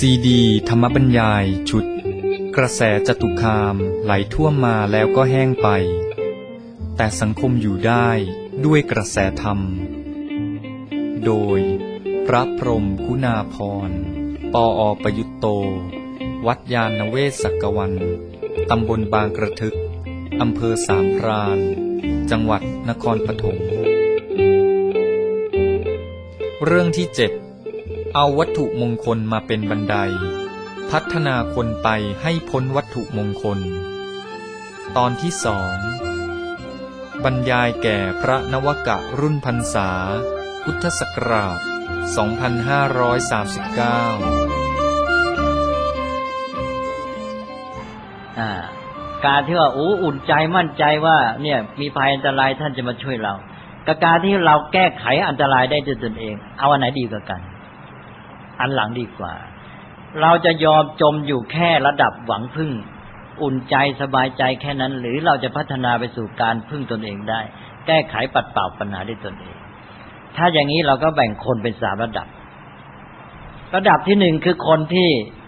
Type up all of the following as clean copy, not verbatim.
ซีดีธรรมบรรยายชุดกระแสจตุคามไหลท่วมมาแล้วก็แห้งไปแต่สังคมอยู่ได้ด้วยกระแสธรรมโดยพระพรหมคุณาภรณ์ปอ.ประยุตโตวัดยานเวศสักวันตำบลบางกระทึกอำเภอสามพรานจังหวัดนครปฐมเรื่องที่7เอาวัตถุมงคลมาเป็นบันไดพัฒนาคนไปให้พ้นวัตถุมงคลตอนที่2บรรยายแก่พระนวกะรุ่นพรรษาพุทธศักราช 2539 การที่ว่าอุ่นใจมั่นใจว่าเนี่ยมีภัยอันตรายท่านจะมาช่วยเรากับการที่เราแก้ไขอันตรายได้ด้วยตนเองเอาอันไหนดีกว่ากันอันหลังดีกว่าเราจะยอมจมอยู่แค่ระดับหวังพึ่งอุ่นใจสบายใจแค่นั้นหรือเราจะพัฒนาไปสู่การพึ่งตนเองได้แก้ไขปัดเป่าปัญหาด้วยตนเองถ้าอย่างนี้เราก็แบ่งคนเป็น3ระดับระดับที่1คือคนที่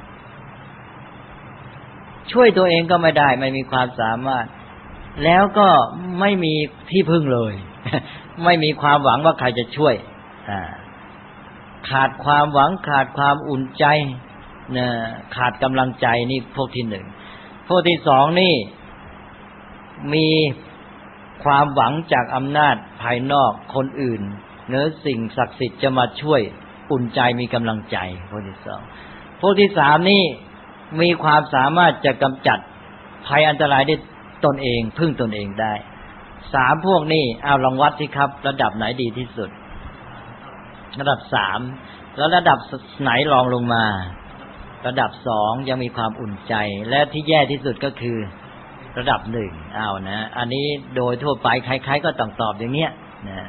ช่วยตัวเองก็ไม่ได้ไม่มีความสามารถแล้วก็ไม่มีที่พึ่งเลยไม่มีความหวังว่าใครจะช่วยขาดความหวังขาดความอุ่นใจขาดกำลังใจนี่พวกที่1พวกที่2นี่มีความหวังจากอำนาจภายนอกคนอื่นเนื้อสิ่งศักดิ์สิทธิ์จะมาช่วยอุ่นใจมีกำลังใจพวกที่2พวกที่3นี่มีความสามารถจะกำจัดภัยอันตรายด้วยตนเองพึ่งตนเองได้3พวกนี้เอาลองวัดสิครับระดับไหนดีที่สุดระดับ3แล้วระดับไหนรองลงมาระดับ2ยังมีความอุ่นใจและที่แย่ที่สุดก็คือระดับ1เอานะอันนี้โดยทั่วไปใครๆก็ต้องตอบอย่างเนี้ยนะ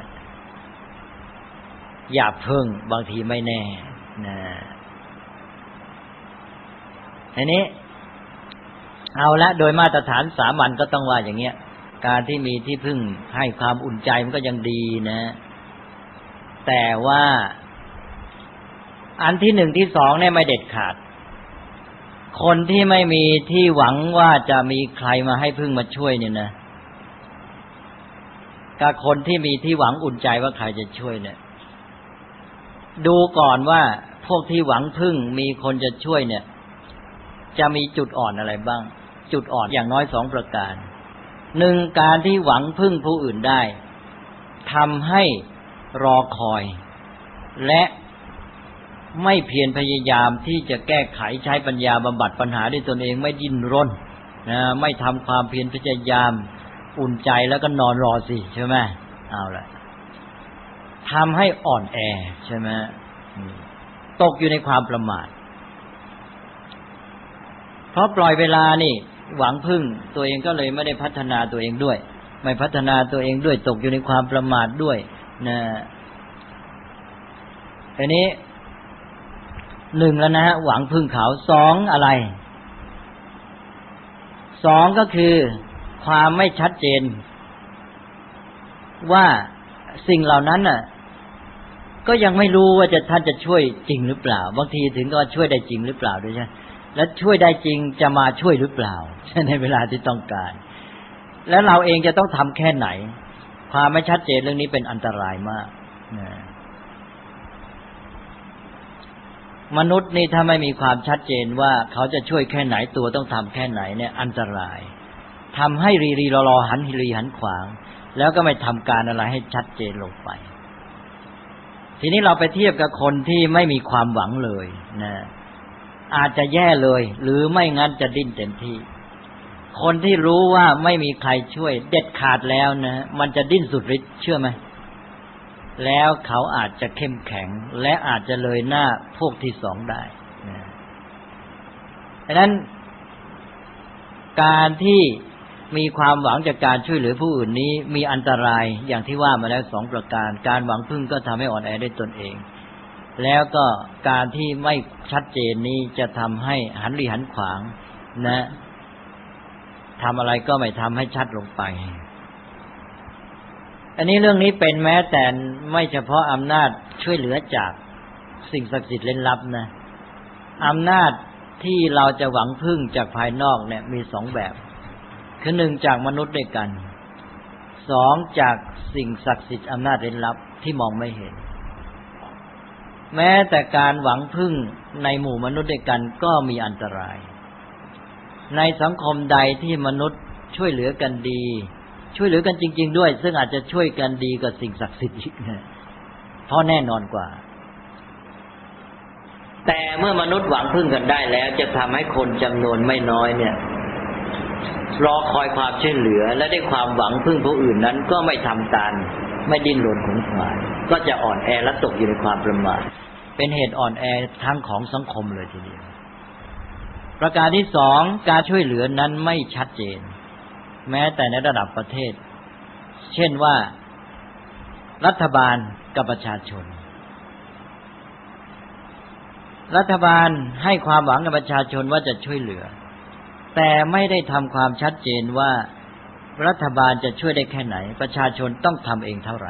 อย่าพึ่งบางทีไม่แน่นะอันนี้เอาละโดยมาตรฐานสามัญก็ต้องว่าอย่างเงี้ยการที่มีที่พึ่งให้ความอุ่นใจมันก็ยังดีนะแต่ว่าอันที่1ที่2เนี่ยไม่เด็ดขาดคนที่ไม่มีที่หวังว่าจะมีใครมาให้พึ่งมาช่วยเนี่ยนะกับคนที่มีที่หวังอุ่นใจว่าใครจะช่วยเนี่ยดูก่อนว่าพวกที่หวังพึ่งมีคนจะช่วยเนี่ยจะมีจุดอ่อนอะไรบ้างจุดอ่อนอย่างน้อย2ประการ1การที่หวังพึ่งผู้อื่นได้ทำให้รอคอยและไม่เพียรพยายามที่จะแก้ไขใช้ปัญญาบำบัดปัญหาด้วยตนเองไม่ดิ้นรนนะไม่ทำความเพียรพยายามอุ่นใจแล้วก็นอนรอสิใช่ไหมเอาละทำให้อ่อนแอใช่ไหมตกอยู่ในความประมาทเพราะปล่อยเวลานี่หวังพึ่งตัวเองก็เลยไม่ได้พัฒนาตัวเองด้วยไม่พัฒนาตัวเองด้วยตกอยู่ในความประมาทด้วยนะอันนี้1แล้วนะฮะหวังพึ่งเขา2อะไร2ก็คือความไม่ชัดเจนว่าสิ่งเหล่านั้นน่ะก็ยังไม่รู้ว่าท่านจะช่วยจริงหรือเปล่าบางทีถึงก็ช่วยได้จริงหรือเปล่าด้วยใช่และช่วยได้จริงจะมาช่วยหรือเปล่าในเวลาที่ต้องการแล้วเราเองจะต้องทำแค่ไหนความไม่ชัดเจนเรื่องนี้เป็นอันตรายมากมนุษย์นี่ถ้าไม่มีความชัดเจนว่าเขาจะช่วยแค่ไหนตัวต้องทำแค่ไหนเนี่ยอันตรายทำให้รีรอหันหันขวางแล้วก็ไม่ทำการอะไรให้ชัดเจนลงไปทีนี้เราไปเทียบกับคนที่ไม่มีความหวังเลยนะอาจจะแย่เลยหรือไม่งั้นจะดิ้นเต็มที่คนที่รู้ว่าไม่มีใครช่วยเด็ดขาดแล้วนะมันจะดิ้นสุดฤทธิ์เชื่อไหมแล้วเขาอาจจะเข้มแข็งและอาจจะเลยหน้าพวกที่2ได้นะดังนั้นการที่มีความหวังจากการช่วยเหลือผู้อื่นนี้มีอันตรายอย่างที่ว่ามาแล้ว2ประการการหวังพึ่งก็ทำให้อ่อนแอด้วยตนเองแล้วก็การที่ไม่ชัดเจนนี้จะทำให้หันหันขวางนะทำอะไรก็ไม่ทำให้ชัดลงไปอันนี้เรื่องนี้เป็นแม้แต่ไม่เฉพาะอำนาจช่วยเหลือจากสิ่งศักดิ์สิทธิ์เร้นลับนะอำนาจที่เราจะหวังพึ่งจากภายนอกเนี่ยมีสองแบบคือหนึ่งจากมนุษย์ด้วยกันสองจากสิ่งศักดิ์สิทธิ์อำนาจเร้นลับที่มองไม่เห็นแม้แต่การหวังพึ่งในหมู่มนุษย์ด้วยกันก็มีอันตรายในสังคมใดที่มนุษย์ช่วยเหลือกันดีช่วยเหลือกันจริงๆด้วยซึ่งอาจจะช่วยกันดีกว่าสิ่งศักดิ์สิทธิ์อีกนะเพราะแน่นอนกว่าแต่เมื่อมนุษย์หวังพึ่งกันได้แล้วจะทำให้คนจำนวนไม่น้อยเนี่ยรอคอยความช่วยเหลือและได้ความหวังพึ่งผู้อื่นนั้นก็ไม่ทำตามไม่ดิ้นรนขวนขวายก็จะอ่อนแอและตกอยู่ในความประมาทเป็นเหตุอ่อนแอทั้งของสังคมเลยทีเดียวประการที่สองการช่วยเหลือนั้นไม่ชัดเจนแม้แต่ในระดับประเทศเช่นว่ารัฐบาลกับประชาชนรัฐบาลให้ความหวังกับประชาชนว่าจะช่วยเหลือแต่ไม่ได้ทำความชัดเจนว่ารัฐบาลจะช่วยได้แค่ไหนประชาชนต้องทำเองเท่าไหร่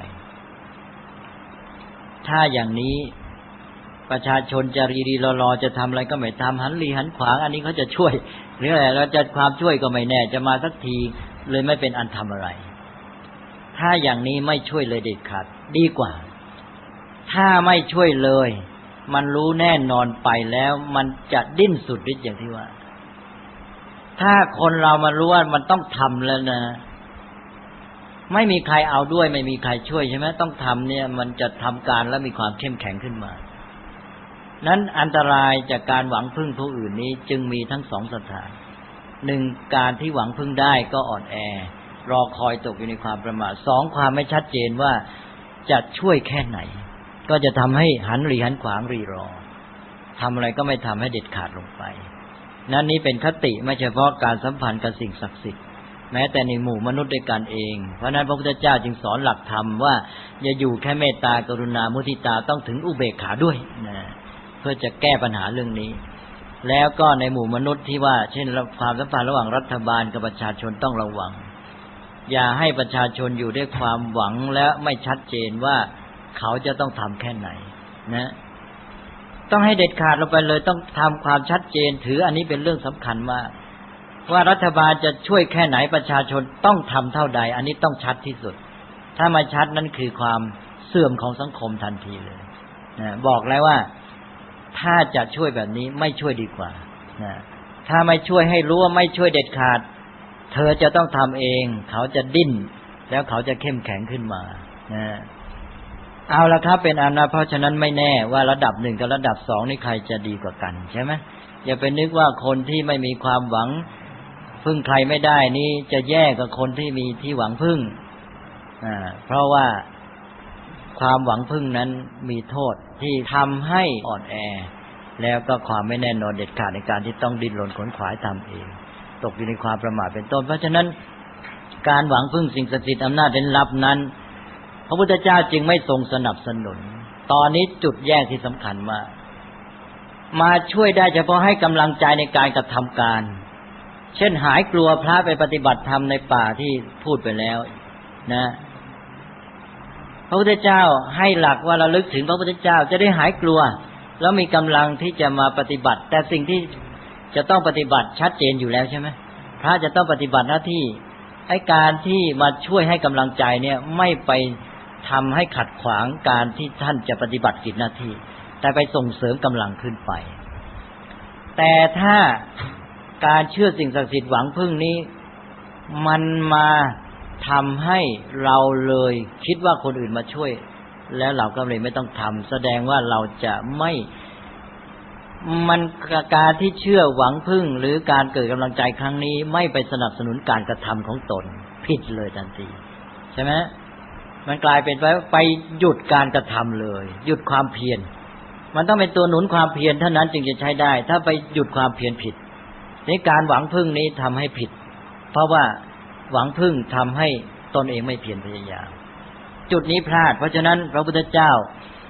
ถ้าอย่างนี้ประชาชนจะรีรอจะทำอะไรก็ไม่ทำหันรีหันขวางอันนี้เขาจะช่วยหรืออะไรเราจะความช่วยก็ไม่แน่จะมาสักทีเลยไม่เป็นอันทำอะไรถ้าอย่างนี้ไม่ช่วยเลยเด็ดขาดดีกว่าถ้าไม่ช่วยเลยมันรู้แน่นอนไปแล้วมันจะดิ้นสุดฤทธิ์อย่างที่ว่าถ้าคนเรามารู้ว่ามันต้องทำแล้วนะไม่มีใครเอาด้วยไม่มีใครช่วยใช่ไหมต้องทำเนี่ยมันจะทำการและมีความเข้มแข็งขึ้นมานั้นอันตรายจากการหวังพึ่งผู้อื่นนี้จึงมีทั้งสองสถานหนึ่งการที่หวังพึ่งได้ก็อ่อนแอรอคอยตกอยู่ในความประมาทสองความไม่ชัดเจนว่าจะช่วยแค่ไหนก็จะทำให้หันรีหันขวางรีรอทำอะไรก็ไม่ทำให้เด็ดขาดลงไปนั่นนี้เป็นคติไม่เฉพาะการสัมพันธ์กับสิ่งศักดิ์สิทธิ์แม้แต่ในหมู่มนุษย์ด้วยกันเองเพราะนั้นพระพุทธเจ้าจึงสอนหลักธรรมว่าอย่าอยู่แค่เมตตากรุณามุทิตาต้องถึงอุเบกขาด้วยนะเพื่อจะแก้ปัญหาเรื่องนี้แล้วก็ในหมู่มนุษย์ที่ว่าเช่นความสัมพันธ์ระหว่างรัฐบาลกับประชาชนต้องระวังอย่าให้ประชาชนอยู่ด้วยความหวังและไม่ชัดเจนว่าเขาจะต้องทำแค่ไหนนะต้องให้เด็ดขาดลงไปเลยต้องทำความชัดเจนถืออันนี้เป็นเรื่องสำคัญมากว่ารัฐบาลจะช่วยแค่ไหนประชาชนต้องทำเท่าใดอันนี้ต้องชัดที่สุดถ้าไม่ชัดนั่นคือความเสื่อมของสังคมทันทีเลยนะบอกแล้วว่าถ้าจะช่วยแบบนี้ไม่ช่วยดีกว่านะถ้าไม่ช่วยให้รู้ว่าไม่ช่วยเด็ดขาดเธอจะต้องทำเองเขาจะดิ้นแล้วเขาจะเข้มแข็งขึ้นมานะเอาละครับเป็นอันนะเพราะฉะนั้นไม่แน่ว่าระดับ1กับระดับ2นี่ใครจะดีกว่ากันใช่ไหมอย่าไปนึกว่าคนที่ไม่มีความหวังพึ่งใครไม่ได้นี่จะแย่กว่าคนที่มีที่หวังพึ่งเพราะว่าความหวังพึ่งนั้นมีโทษที่ทำให้อ่อนแอแล้วก็ความไม่แน่นอนเด็ดขาดในการที่ต้องดิ้นรนขวนขวายทำเองตกอยู่ในความประมาทเป็นต้นเพราะฉะนั้นการหวังพึ่งสิ่งศักดิ์สิทธิ์อำนาจเร้นลับนั้นพระพุทธเจ้าจึงไม่ทรงสนับสนุนตอนนี้จุดแยกที่สำคัญมาช่วยได้เฉพาะให้กำลังใจในการกระทำการเช่นหายกลัวพระไปปฏิบัติธรรมในป่าที่พูดไปแล้วนะพระพุทธเจ้าให้หลักว่าระลึกถึงพระพุทธเจ้าจะได้หายกลัวแล้วมีกำลังที่จะมาปฏิบัติแต่สิ่งที่จะต้องปฏิบัติชัดเจนอยู่แล้วใช่ไหมพระจะต้องปฏิบัติหน้าที่ไอ้การที่มาช่วยให้กำลังใจเนี่ยไม่ไปทำให้ขัดขวางการที่ท่านจะปฏิบัติกิจหน้าที่แต่ไปส่งเสริมกำลังขึ้นไปแต่ถ้าการเชื่อสิ่งศักดิ์สิทธิ์หวังพึ่งนี้มันมาทำให้เราเลยคิดว่าคนอื่นมาช่วยแล้วเราก็เลยไม่ต้องทำแสดงว่าเราจะไม่มันการที่เชื่อหวังพึ่งหรือการเกิดกำลังใจครั้งนี้ไม่ไปสนับสนุนการกระทำของตนผิดเลยทันทีใช่ไหมมันกลายเป็นไปหยุดการกระทำเลยหยุดความเพียรมันต้องเป็นตัวหนุนความเพียรเท่านั้นจึงจะใช้ได้ถ้าไปหยุดความเพียรผิดในการหวังพึ่งนี้ทำให้ผิดเพราะว่าหวังพึ่งทำให้ตนเองไม่เพียรพยายามจุดนี้พลาดเพราะฉะนั้นพระพุทธเจ้า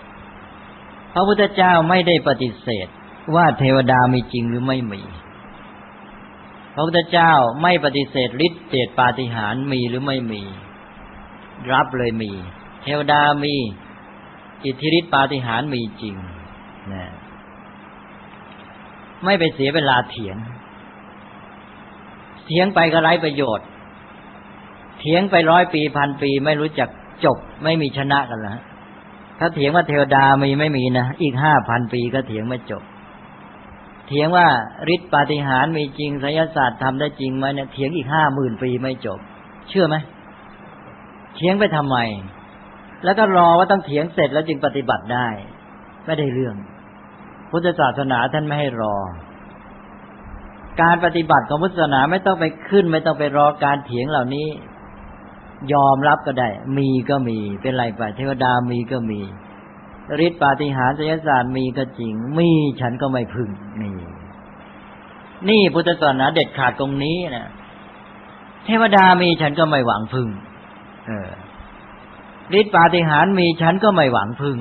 ไม่ได้ปฏิเสธว่าเทวดามีจริงหรือไม่มีพระพุทธเจ้าไม่ปฏิเสธฤทธิ์เดชปาฏิหาริย์มีหรือไม่มีรับเลยมีเทวดามีอิทธิฤทธิ์ปาฏิหาริย์มีจริงนะไม่ไปเสียเวลาเถียงไปก็ไร้ประโยชน์เถียงไป100 ปี1,000 ปีไม่รู้จักจบไม่มีชนะกันแล้วถ้าเถียงว่าเทวดามีไม่มีนะอีก 5,000 ปีก็เถียงไม่จบเถียงว่าฤทธิ์ปาฏิหาริย์มีจริงไสยศาสตร์ทำได้จริงไหมเนี่ยเถียงอีก 50,000 ปีไม่จบเชื่อไหมเถียงไปทำไมแล้วก็รอว่าต้องเถียงเสร็จแล้วจึงปฏิบัติได้ไม่ได้เรื่องพุทธศาสนาท่านไม่ให้รอการปฏิบัติของพุทธศาสนาไม่ต้องไปขึ้นไม่ต้องไปรอการเถียงเหล่านี้ยอมรับก็ได้มีก็มีเป็นไรไปเทวดามีก็มีฤทธิ์ปาฏิหาริย์ไสยศาสตร์มีก็จริงมีฉันก็ไม่พึ่งนี่พุทธศาสนาเด็ดขาดตรงนี้นะเทวดามีฉันก็ไม่หวังพึ่งฤทธิ์ปาฏิหาริย์มีฉันก็ไม่หวังพึ่ง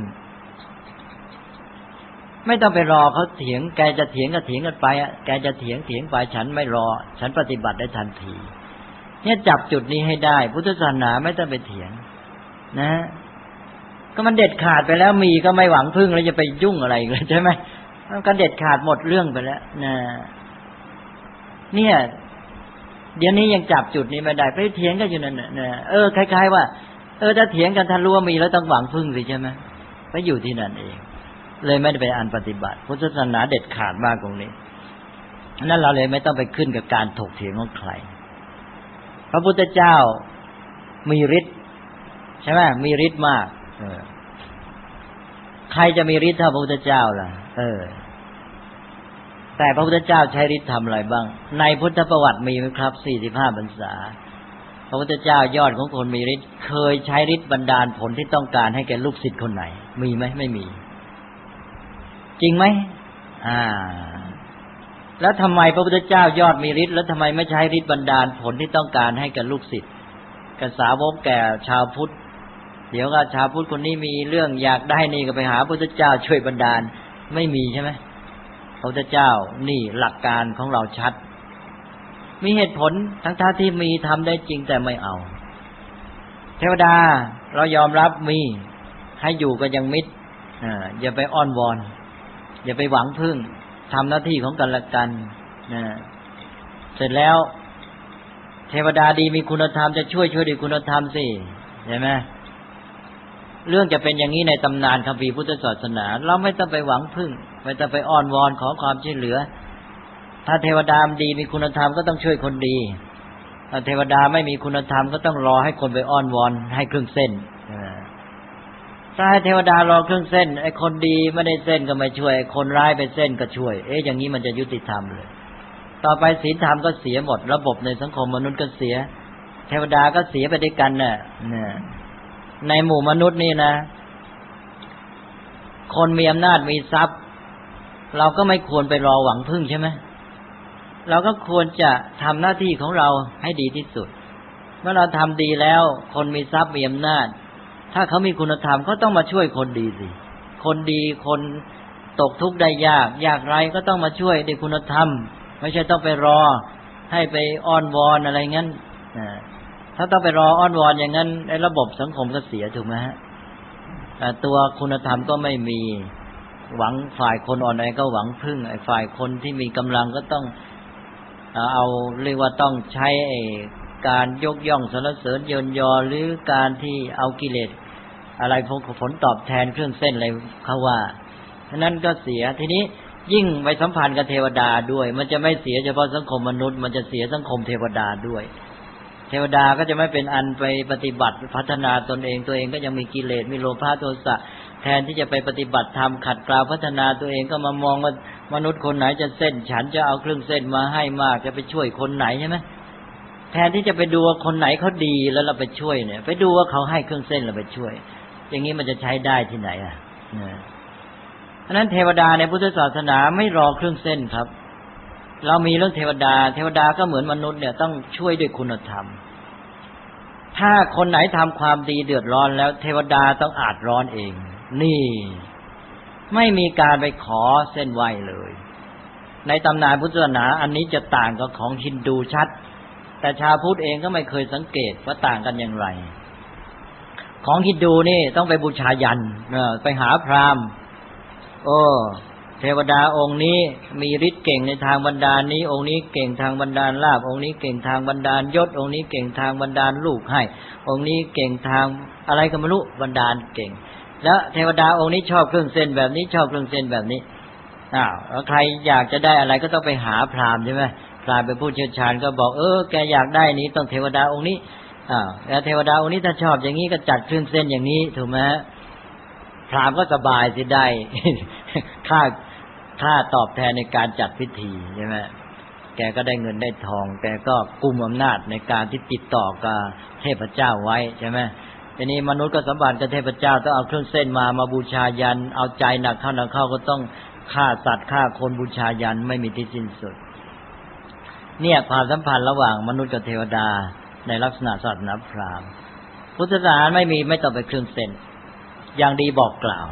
ไม่ต้องไปรอเขาเถียงแกจะเถียงก็เถียงกันไปแกจะเถียงไปฉันไม่รอฉันปฏิบัติได้ทันทีเนี่ยจับจุดนี้ให้ได้พุทธศาสนาไม่ต้องไปเถียงนะก็มันเด็ดขาดไปแล้วมีก็ไม่หวังพึ่งแล้วจะไปยุ่งอะไรอีกเลยใช่ไหมมันก็เด็ดขาดหมดเรื่องไปแล้วนะเนี่ยเดี๋ยวนี้ยังจับจุดนี้ไม่ได้ไปเถียงกันอยู่นั่นน่ะคล้ายๆว่าถ้าเถียงกันท่านรู้ว่ามีแล้วต้องหวังพึ่งสิใช่ไหมไปอยู่ที่นั่นเองเลยไม่ได้ไปอ่านปฏิบัติพุทธศาสนาเด็ดขาดมากตรงนี้นั่นเราเลยไม่ต้องไปขึ้นกับการถกเถียงของใครพระพุทธเจ้ามีฤทธิ์ใช่ไหมมีฤทธิ์มากใครจะมีฤทธิ์เท่าพระพุทธเจ้าล่ะแต่พระพุทธเจ้าใช้ฤทธิ์ทำอะไรบ้างในพุทธประวัติมีไหมครับ45 พรรษาพระพุทธเจ้ายอดของคนมีฤทธิ์เคยใช้ฤทธิ์บันดาลผลที่ต้องการให้แก่ลูกศิษย์คนไหนมีไหมไม่มีจริงไหมแล้วทำไมพระพุทธเจ้ายอดมีฤทธิ์แล้วทำไมไม่ใช้ฤทธิ์บันดาลผลที่ต้องการให้กับลูกศิษย์กับสาวกแก่ชาวพุทธเดี๋ยวก็ชาวพุทธคนนี้มีเรื่องอยากได้นี่ก็ไปหาพระพุทธเจ้าช่วยบันดาลไม่มีใช่ไหมพระพุทธเจ้านี่หลักการของเราชัดมีเหตุผลทั้งที่มีทำได้จริงแต่ไม่เอาเทวดาเรายอมรับมีให้อยู่กันยังมิตรอย่าไปอ้อนวอนอย่าไปหวังพึ่งทำหน้าที่ของกันและกันเสร็จแล้วเทวดาดีมีคุณธรรมจะช่วยด้วยคุณธรรมสิใช่ไหมเรื่องจะเป็นอย่างนี้ในตำนานคัมภีร์พุทธศาสนาเราไม่ต้องไปหวังพึ่งไม่ต้องไปอ้อนวอนขอความช่วยเหลือถ้าเทวดาดีมีคุณธรรมก็ต้องช่วยคนดีถ้าเทวดาไม่มีคุณธรรมก็ต้องรอให้คนไปอ้อนวอนให้ครึ่งเส้นถ้าให้เทวดารอครึ่งเส้นไอ้คนดีไม่ได้เส้นก็ไม่ช่วยคนร้ายไปเส้นก็ช่วยอย่างนี้มันจะยุติธรรมเลยต่อไปศีลธรรมก็เสียหมดระบบในสังคมมนุษย์ก็เสียเทวดาก็เสียไปด้วยกันน่ะในหมู่มนุษย์นี่นะคนมีอำนาจมีทรัพย์เราก็ไม่ควรไปรอหวังพึ่งใช่ไหมเราก็ควรจะทำหน้าที่ของเราให้ดีที่สุดเมื่อเราทำดีแล้วคนมีทรัพย์มีอำนาจถ้าเขามีคุณธรรมเขาต้องมาช่วยคนดีสิคนดีคนตกทุกข์ได้ยากไร้ก็ต้องมาช่วยด้วยคุณธรรมไม่ใช่ต้องไปรอให้ไปอ้อนวอนอะไรงั้นถ้าต้องไปรออ้อนวอนอย่างนั้นไอ้ระบบสังคมก็เสียถูกไหมฮะตัวคุณธรรมก็ไม่มีหวังฝ่ายคนอ่อนแอก็หวังพึ่งไอ้ฝ่ายคนที่มีกำลังก็ต้องเอาเรียกว่าต้องใช้การยกย่องสรรเสริญเยินยอหรือการที่เอากิเลสอะไรผลตอบแทนเครื่องเส้นอะไรเขาว่าฉะนั้นก็เสียทีนี้ยิ่งไปสัมพันธ์กับเทวดาด้วยมันจะไม่เสียเฉพาะสังคมมนุษย์มันจะเสียสังคมเทวดาด้วยเทวดาก็จะไม่เป็นอันไปปฏิบัติพัฒนาตนเองตัวเองก็ยังมีกิเลสมีโลภะโทสะแทนที่จะไปปฏิบัติธรรมขัดเกลาพัฒนาตัวเองก็มามองว่ามนุษย์คนไหนจะเส้นฉันจะเอาเครื่องเส้นมาให้มากจะไปช่วยคนไหนใช่ไหมแทนที่จะไปดูว่าคนไหนเขาดีแล้วเราไปช่วยเนี่ยไปดูว่าเขาให้เครื่องเส้นเราไปช่วยอย่างนี้มันจะใช้ได้ที่ไหนเพราะฉะนั้นเทวดาในพุทธศาสนาไม่รอเครื่องเส้นครับเรามีเรื่องเทวดาก็เหมือนมนุษย์เนี่ยต้องช่วยด้วยคุณธรรมถ้าคนไหนทำความดีเดือดร้อนแล้วเทวดาต้องอาจร้อนเองนี่ไม่มีการไปขอเส้นไหว้เลยในตำนานพุทธศาสนาอันนี้จะต่างกับของฮินดูชัดแต่ชาวพุทธเองก็ไม่เคยสังเกตว่าต่างกันอย่างไรของฮินดูนี่ต้องไปบูชายัญไปหาพราหมณ์เทวดาองค์นี้มีฤทธิ์เก่งในทางบันดาลนี้องค์นี้เก่งทางบันดาลลาภองค์นี้เก่งทางบันดาลยศองค์นี้เก่งทางบันดาลลูกให้องค์นี้เก่งทางอะไรก็ไม่รู้บันดาลเก่งแล้วเทวดาองค์นี้ชอบเครื่องเส้นแบบนี้ชอบเครื่องเส้นแบบนี้แล้วใครอยากจะได้อะไรก็ต้องไปหาพราหมณ์ใช่ไหมพราหมณ์เป็นผู้เชี่ยวชาญก็บอกแกอยากได้นี้ต้องเทวดาองค์นี้แล้วเทวดาองค์นี้ถ้าชอบอย่างนี้ก็จัดเครื่องเส้นอย่างนี้ถูกไหมพราหมณ์ก็สบายสิได้ ค่าตอบแทนในการจัดพิธีใช่ไหมแกก็ได้เงินได้ทองแกก็กุมอำนาจในการที่ติดต่อกับเทพเจ้าไว้ใช่ไหมทีนี้มนุษย์ก็สัมพันธ์กับเทพเจ้าต้องเอาเครื่องเส้นมาบูชายันเอาใจหนักเข้าก็ต้องฆ่าสัตว์ฆ่าคนบูชายันไม่มีที่สิ้นสุดเนี่ยความสัมพันธ์ระหว่างมนุษย์กับเทวดาในลักษณะศาสนาพราหมณ์พุทธศาสนาไม่ต้องไปเครื่องเส้นอย่างดีบอกกล่าว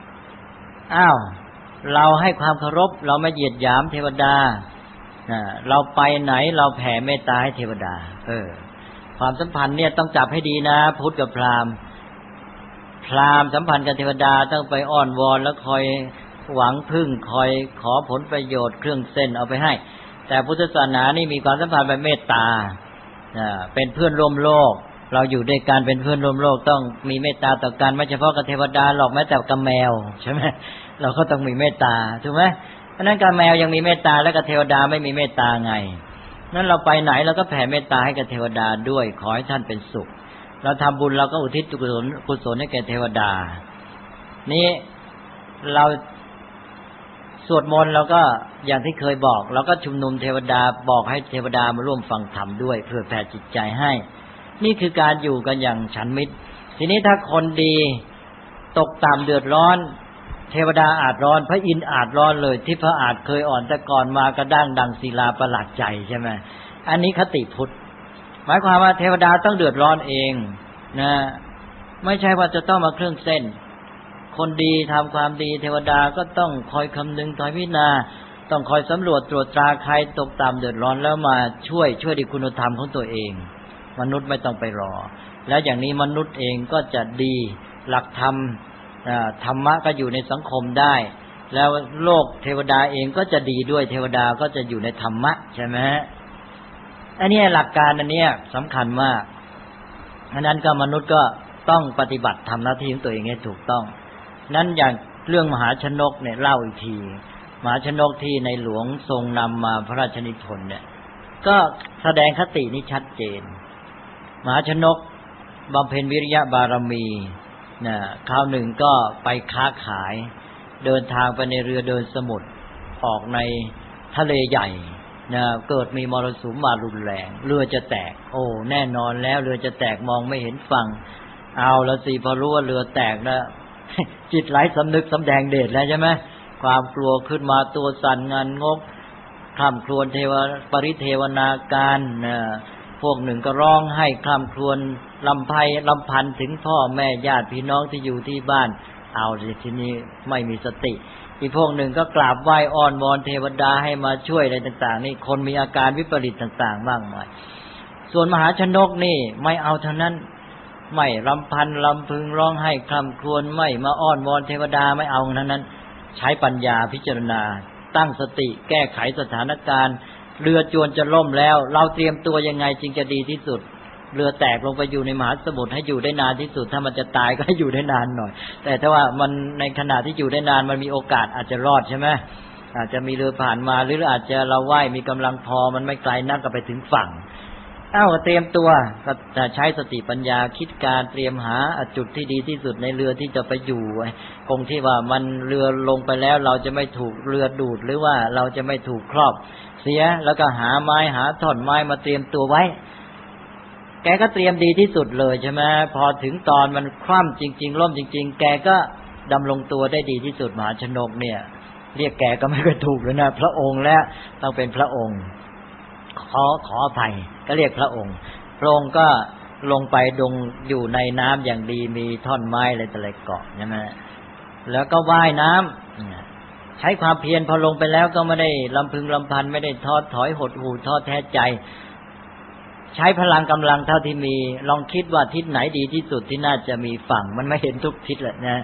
เราให้ความเคารพเราไม่เหยียดหยามเทวดาเราไปไหนเราแผ่เมตตาให้เทวดาความสัมพันธ์เนี่ยต้องจับให้ดีนะพุทธกับพราหมณ์สัมพันธ์กับเทวดาต้องไปอ้อนวอนแล้วคอยหวังพึ่งคอยขอผลประโยชน์เครื่องเส้นเอาไปให้แต่พุทธศาสนานี่มีความสัมพันธ์แบบเมตตาเป็นเพื่อนร่วมโลกเราอยู่ด้วยกันเป็นเพื่อนร่วมโลกต้องมีเมตตาต่อกันไม่เฉพาะกับเทวดาหรอกแม้แต่กับแมวใช่ไหมเราก็ต้องมีเมตตาถูกไหมเพราะนั้นกับแมวยังมีเมตตาแล้วกับเทวดาไม่มีเมตตาไงนั้นเราไปไหนเราก็แผ่เมตตาให้กับเทวดาด้วยขอให้ท่านเป็นสุขเราทำบุญเราก็อุทิศกุศลให้แก่เทวดานี่เราสวดมนต์เราก็อย่างที่เคยบอกเราก็ชุมนุมเทวดาบอกให้เทวดามาร่วมฟังธรรมด้วยเพื่อแผ่จิตใจให้นี่คือการอยู่กันอย่างฉันมิตรทีนี้ถ้าคนดีตกต่ำเดือดร้อนเทวดาอาจร้อนพระอินทร์อาจร้อนเลยที่พระอาจเคยอ่อนแต่ก่อนมากระด้างดังศิลาประหลาดใจใช่ไหมอันนี้คติพุทธหมายความว่าเทวดาต้องเดือดร้อนเองนะไม่ใช่ว่าจะต้องมาเครื่องเส้นคนดีทำความดีเทวดาก็ต้องคอยคำนึงคอยพิจารณาต้องคอยสำรวจตรวจตราใครตกต่ำเดือดร้อนแล้วมาช่วยด้วยคุณธรรมของตัวเองมนุษย์ไม่ต้องไปรอแล้วอย่างนี้มนุษย์เองก็จะดีหลักธรรมธรรมะก็อยู่ในสังคมได้แล้วโลกเทวดาเองก็จะดีด้วยเทวดาก็จะอยู่ในธรรมะใช่ไหมอันนี้หลักการอันนี้สำคัญมากฉะนั้นก็มนุษย์ก็ต้องปฏิบัติทำหน้าที่ของตัวเองให้ถูกต้องนั้นอย่างเรื่องมหาชนกเนี่ยเล่าอีกทีมหาชนกที่ในหลวงทรงนำมาพระราชนิพนธ์เนี่ยก็แสดงคตินี้ชัดเจนมหาชนกบำเพ็ญวิริยะบารมีคราวหนึ่งก็ไปค้าขายเดินทางไปในเรือเดินสมุทรออกในทะเลใหญ่เกิดมีมรสุมมารุนแรงเรือจะแตกแน่นอนแล้วเรือจะแตกมองไม่เห็นฝั่งเอาละสิพอรู้ว่าเรือแตกแล้วจิตไหลสำนึกสำแดงเดชแล้วใช่ไหมความกลัวขึ้นมาตัวสั่นงันงกคร่ำครวญปริเทวนาการพวกหนึ่งก็ร้องให้คร่ำครวญลำพันถึงพ่อแม่ญาติพี่น้องที่อยู่ที่บ้านเอาสิทีนี้ไม่มีสติอีกพวกหนึ่งก็กราบไหว้อ้อนวอนเทวดาให้มาช่วยอะไรต่างๆนี่คนมีอาการวิปริตต่างๆมากมายส่วนมหาชนกนี่ไม่เอาเท่านั้นไม่รำพันลำพึงร้องให้คร่ำครวญไม่มาอ้อนวอนเทวดาไม่เอานั้นใช้ปัญญาพิจารณาตั้งสติแก้ไขสถานการณ์เรือจวนจะล่มแล้วเราเตรียมตัวยังไงจึงจะดีที่สุดเรือแตกลงไปอยู่ในมหาสมุทรให้อยู่ได้นานที่สุดถ้ามันจะตายก็ให้อยู่ได้นานหน่อยแต่ถ้าว่ามันในขณะที่อยู่ได้นานมันมีโอกาสอาจจะรอดใช่ไหมอาจจะมีเรือผ่านมาหรืออาจจะเราว่ายมีกำลังพอมันไม่ไกลนักก็ไปถึงฝั่งเตรียมตัวก็จะใช้สติปัญญาคิดการเตรียมหาจุดที่ดีที่สุดในเรือที่จะไปอยู่คงที่ว่ามันเรือลงไปแล้วเราจะไม่ถูกเรือดูดหรือว่าเราจะไม่ถูกครอบเสียแล้วก็หาไม้หาท่อนไม้มาเตรียมตัวไว้แกก็เตรียมดีที่สุดเลยใช่ไหมพอถึงตอนมันคว่ำจริงๆล่มจริงๆแกก็ดำรงตัวได้ดีที่สุดมหาชนกเนี่ยเรียกแกก็ไม่ค่อยถูกเลยนะพระองค์แล้วต้องเป็นพระองค์ขออภัยก็เรียกพระองค์ก็ลงไปอยู่ในน้ำอย่างดีมีท่อนไม้อะไรต่ออะไรเกาะใช่ไหมแล้วก็ว่ายน้ำใช้ความเพียรพอลงไปแล้วก็ไม่ได้ลำพึงลำพันไม่ได้ท้อถอยหดหู่ท้อแท้ใจใช้พลังกำลังเท่าที่มีลองคิดว่าทิศไหนดีที่สุดที่น่าจะมีฝั่งมันไม่เห็นทุกทิศแหละนะ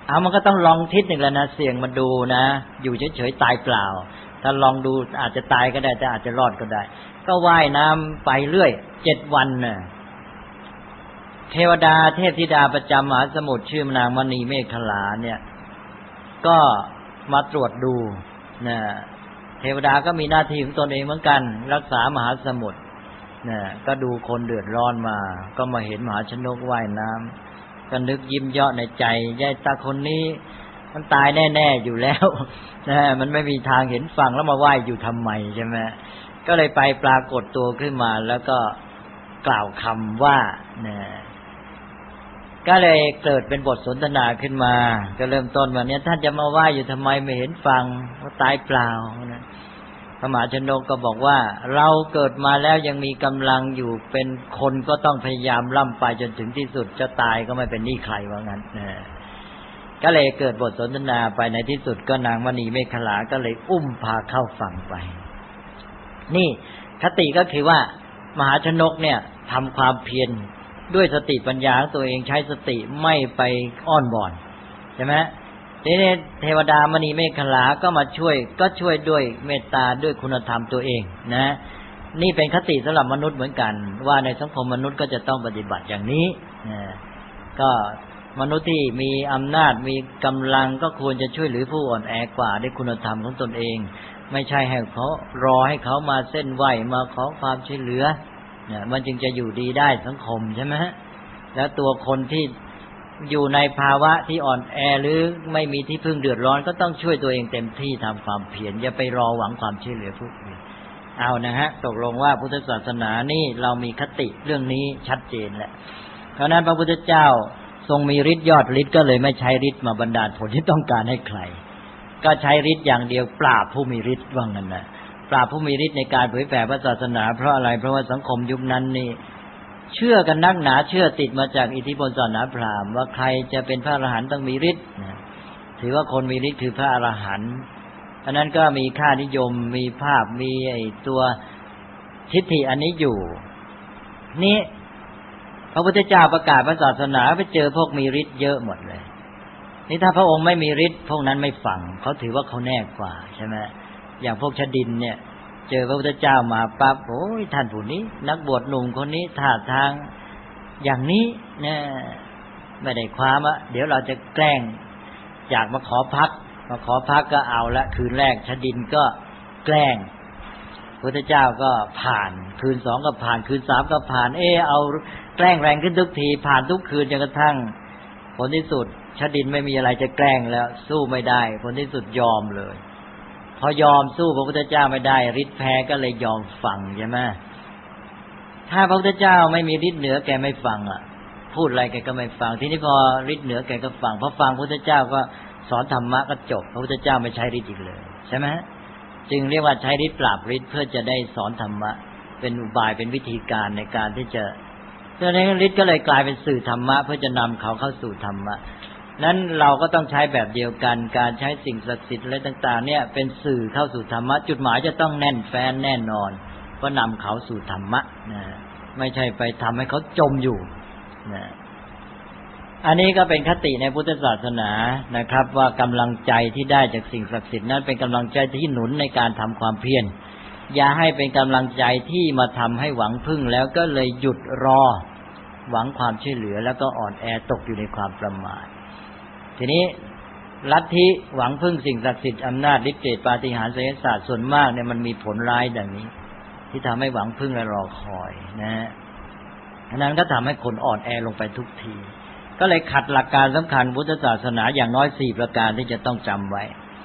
เอามันก็ต้องลองทิศหนึ่งแล้วนะเสี่ยงมาดูนะอยู่เฉยๆตายเปล่าถ้าลองดูอาจจะตายก็ได้แต่อาจจะรอดก็ได้ก็ว่ายน้ำไปเรื่อย7 วันน่ะเทวดาเทพธิดาประจำมหาสมุทรชื่อนางมณีเมขลาเนี่ยก็มาตรวจดูนะเทวดาก็มีหน้าที่ของตนเองเหมือนกันรักษามหาสมุทรนะก็ดูคนเดือดร้อนมาก็มาเห็นมหาชนกว่ายน้ำก็นึกยิ้มเยาะในใจยายตาคนนี้มันตายแน่ๆอยู่แล้วนะมันไม่มีทางเห็นฝั่งแล้วมาว่ายอยู่ทำไมใช่ไหมก็เลยไปปรากฏตัวขึ้นมาแล้วก็กล่าวคำว่านะก็เลยเกิดเป็นบทสนทนาขึ้นมาก็เริ่มต้นวันนี้ท่านจะมาว่ายอยู่ทำไมไม่เห็นฟังว่าตายเปล่านะพระมหาชนกก็บอกว่าเราเกิดมาแล้วยังมีกำลังอยู่เป็นคนก็ต้องพยายามล่ำไปจนถึงที่สุดจะตายก็ไม่เป็นหนี้ใครว่างั้นนะก็เลยเกิดบทสนทนาไปในที่สุดก็นางมณีเมขลาก็เลยอุ้มพาเข้าฝั่งไปนี่คติก็คือว่ามหาชนกเนี่ยทำความเพียรด้วยสติปัญญาของตัวเองใช้สติไม่ไปอ้อนวอนใช่ไหมทีนี้เทวดามณีเมขลาก็มาช่วยก็ช่วยด้วยเมตตาด้วยคุณธรรมตัวเองนะนี่เป็นคติสำหรับมนุษย์เหมือนกันว่าในสังคมมนุษย์ก็จะต้องปฏิบัติอย่างนี้ก็มนุษย์ที่มีอำนาจมีกำลังก็ควรจะช่วยเหลือผู้อ่อนแอกว่าด้วยคุณธรรมของตนเองไม่ใช่ให้เขารอให้เขามาเส้นไหวมาขอความช่วยเหลือมันจึงจะอยู่ดีได้สังคมใช่ไหมแล้วตัวคนที่อยู่ในภาวะที่อ่อนแอหรือไม่มีที่พึ่งเดือดร้อนก็ต้องช่วยตัวเองเต็มที่ทำความเพียรอย่าไปรอหวังความช่วยเหลือผู้อื่นเอานะฮะตกลงว่าพุทธศาสนานี่เรามีคติเรื่องนี้ชัดเจนแหละเพราะนั้นพระพุทธเจ้าทรงมีฤทธิ์ยอดฤทธิ์ก็เลยไม่ใช้ฤทธิ์มาบันดาลผลที่ต้องการให้ใครก็ใช้ฤทธิ์อย่างเดียวปราบผู้มีฤทธิ์ว่างั้นนะปราบผู้มีฤทธิ์ในการเผยแผ่พระศาสนาเพราะอะไรเพราะว่าสังคมยุคนั้นนี่เชื่อกันนักหนาเชื่อติดมาจากอิทธิพลศาสนาพราหมณ์ว่าใครจะเป็นพระอรหันต์ต้องมีฤทธิ์ถือว่าคนมีฤทธิ์คือพระอรหันต์เพราะนั้นก็มีค่านิยมมีภาพมีไอ้ตัวทิฏฐิอันนี้อยู่นี่พระพุทธเจ้าประกาศพระศาสนาไปเจอพวกมีฤทธิ์เยอะหมดเลยนี่ถ้าพระองค์ไม่มีฤทธิ์พวกนั้นไม่ฟังเขาถือว่าเขาแน่กว่าใช่ไหมอย่างพวกชดินเนี่ยเจอพระพุทธเจ้ามาปั๊บโอ้ยท่านผู้นี้นักบวชหนุ่มคนนี้ท่าทางอย่างนี้เนี่ยไม่ได้ความอ่ะเดี๋ยวเราจะแกล้งอยากมาขอพักก็เอาละคืนแรกชดินก็แกล้งพระพุทธเจ้าก็ผ่านคืน2ก็ผ่านคืน3ก็ผ่านเอาแกล้งแรงขึ้นทุกทีผ่านทุกคืนจนกระทั่งผลที่สุดชดินไม่มีอะไรจะแกล้งแล้วสู้ไม่ได้ผลที่สุดยอมเลยพอยอมสู้พระพุทธเจ้าไม่ได้ฤทธิ์แพ้ก็เลยยอมฟังใช่ไหมถ้าพระพุทธเจ้าไม่มีฤทธิ์เหนือแกไม่ฟังอ่ะพูดอะไรแกก็ไม่ฟังทีนี้พอฤทธิ์เหนือแกก็ฟังพอฟังพระพุทธเจ้าก็สอนธรรมะก็จบพระพุทธเจ้าไม่ใช้ฤทธิ์อีกเลยใช่ไหมจึงเรียกว่าใช้ฤทธิ์ปราบฤทธิ์เพื่อจะได้สอนธรรมะเป็นอุบายเป็นวิธีการในการที่จะเพราะฉะนั้นฤทธิ์ก็เลยกลายเป็นสื่อธรรมะเพื่อจะนำเขาเข้าสู่ธรรมะนั้นเราก็ต้องใช้แบบเดียวกันการใช้สิ่งศักดิ์สิทธิ์อะไรต่างๆเนี่ยเป็นสื่อเข้าสู่ธรรมะจุดหมายจะต้องแน่นแฟ้นแน่นอนก็นำเขาสู่ธรรมะนะไม่ใช่ไปทำให้เขาจมอยู่นะอันนี้ก็เป็นคติในพุทธศาสนานะครับว่ากำลังใจที่ได้จากสิ่งศักดิ์สิทธิ์นั้นเป็นกำลังใจที่หนุนในการทำความเพียรอย่าให้เป็นกำลังใจที่มาทำให้หวังพึ่งแล้วก็เลยหยุดรอหวังความช่วยเหลือแล้วก็อ่อนแอตกอยู่ในความประมาททีนี้ลัทธิหวังพึ่งสิ่งศักดิ์สิทธิ์อำนาจฤทธิ์เดชปาฏิหาริย์ไสยศาสตร์ส่วนมากเนี่ยมันมีผลร้ายดังนี้ที่ทำให้หวังพึ่งและรอคอยนะฮะอันนั้นก็ทำให้คนอ่อนแอลงไปทุกทีก็เลยขัดหลักการสำคัญพุทธศาสนาอย่างน้อย4ประการที่จะต้องจำไว้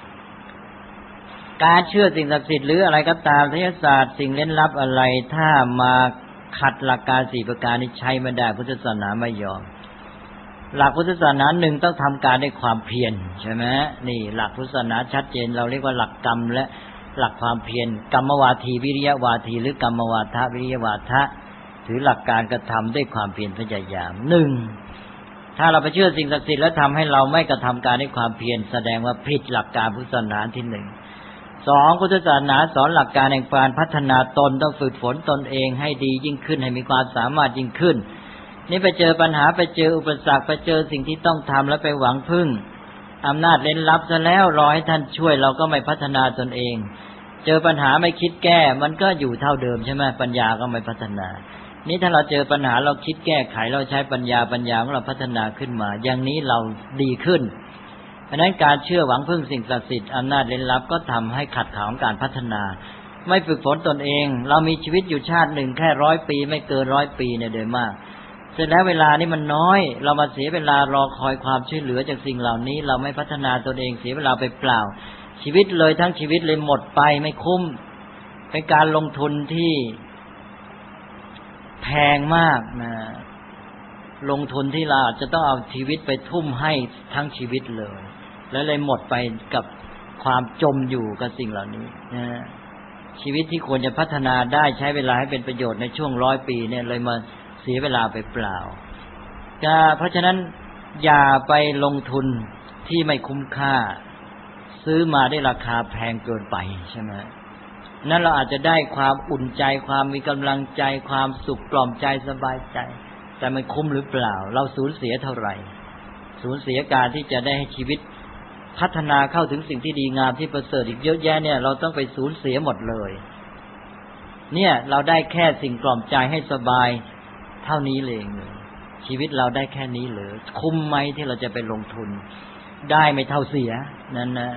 การเชื่อสิ่งศักดิ์สิทธิ์หรืออะไรก็ตามไสยศาสตร์สิ่งเร้นลับอะไรถ้ามาขัดหลักการ4ประการนี้ใช้ไม่ได้พุทธศาสนาไม่ยอมหลักพุทธศาสนา1ต้องทำการด้วยความเพียรใช่ไหมนี่หลักพุทธศาสนาชัดเจนเราเรียกว่าหลักกรรมและหลักความเพียรกรรมวาทีวิริยวาทีหรือกรรมวาทะวิริยวาทะถือหลักการกระทำด้วยความเพียรพยายาม1ถ้าเราไปเชื่อสิ่งศักดิ์สิทธิ์แล้วทำให้เราไม่กระทำการด้วยความเพียรแสดงว่าผิดหลักการพุทธศาสนาที่1 2พุทธศาสนาสอนหลักการแห่งการพัฒนาตนต้องฝึกฝนตนเองให้ดียิ่งขึ้นให้มีความสามารถยิ่งขึ้นนี่ไปเจอปัญหาไปเจออุปสรรคไปเจอสิ่งที่ต้องทำแล้วไปหวังพึ่งอำนาจเร้นลับซะแล้วรอให้ท่านช่วยเราก็ไม่พัฒนาตนเองเจอปัญหาไม่คิดแก้มันก็อยู่เท่าเดิมใช่ไหมปัญญาก็ไม่พัฒนานี่ถ้าเราเจอปัญหาเราคิดแก้ไขเราใช้ปัญญาของเราพัฒนาขึ้นมาอย่างนี้เราดีขึ้นเพราะนั้นการเชื่อหวังพึ่งสิ่งศักดิ์สิทธิ์อำนาจเร้นลับก็ทำให้ขัดขวางการพัฒนาไม่ฝึกฝนตนเองเรามีชีวิตอยู่ชาติหนึ่งแค่100 ปีไม่เกิน100 ปีเนี่ยโดยมากเสร็จแล้วเวลานี้มันน้อยเรามาเสียเวลารอคอยความช่วยเหลือจากสิ่งเหล่านี้เราไม่พัฒนาตนเองเสียเวลาไปเปล่าชีวิตเลยทั้งชีวิตเลยหมดไปไม่คุ้มเป็นการลงทุนที่แพงมากนะลงทุนที่เราอาจจะต้องเอาชีวิตไปทุ่มให้ทั้งชีวิตเลยแล้วเลยหมดไปกับความจมอยู่กับสิ่งเหล่านี้นะชีวิตที่ควรจะพัฒนาได้ใช้เวลาให้เป็นประโยชน์ในช่วง100 ปีเนี่ยเลยมาเสียเวลาไปเปล่าเพราะฉะนั้นอย่าไปลงทุนที่ไม่คุ้มค่าซื้อมาได้ราคาแพงเกินไปใช่ไหมนั่นเราอาจจะได้ความอุ่นใจความมีกำลังใจความสุขปลอบใจสบายใจแต่มันคุ้มหรือเปล่าเราสูญเสียเท่าไหร่สูญเสียการที่จะได้ให้ชีวิตพัฒนาเข้าถึงสิ่งที่ดีงามที่ประเสริฐอีกเยอะแยะเนี่ยเราต้องไปสูญเสียหมดเลยเนี่ยเราได้แค่สิ่งปลอบใจให้สบายเท่านี้เองชีวิตเราได้แค่นี้เหรอคุ้มไหมที่เราจะไปลงทุนได้ไม่เท่าเสียนั่นนะ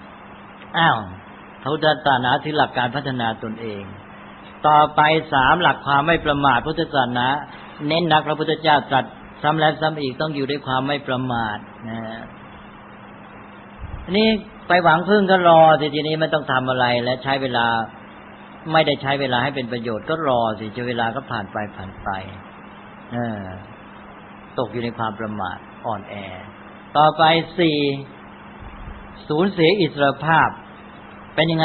พุทธศาสนาถือหลักการพัฒนาตนเองต่อไป3หลักความไม่ประมาทพุทธศาสนาเน้นหนักพระพุทธเจ้าตรัสซ้ำแล้วซ้ำอีกต้องอยู่ด้วยความไม่ประมาทนะนี่ไปหวังพึ่งก็รอทีนี้ไม่ต้องทำอะไรและใช้เวลาไม่ได้ใช้เวลาให้เป็นประโยชน์ก็รอสิจนเวลาก็ผ่านไปตกอยู่ในความประมาทอ่อนแอต่อไป4สูญเสียอิสรภาพเป็นยังไง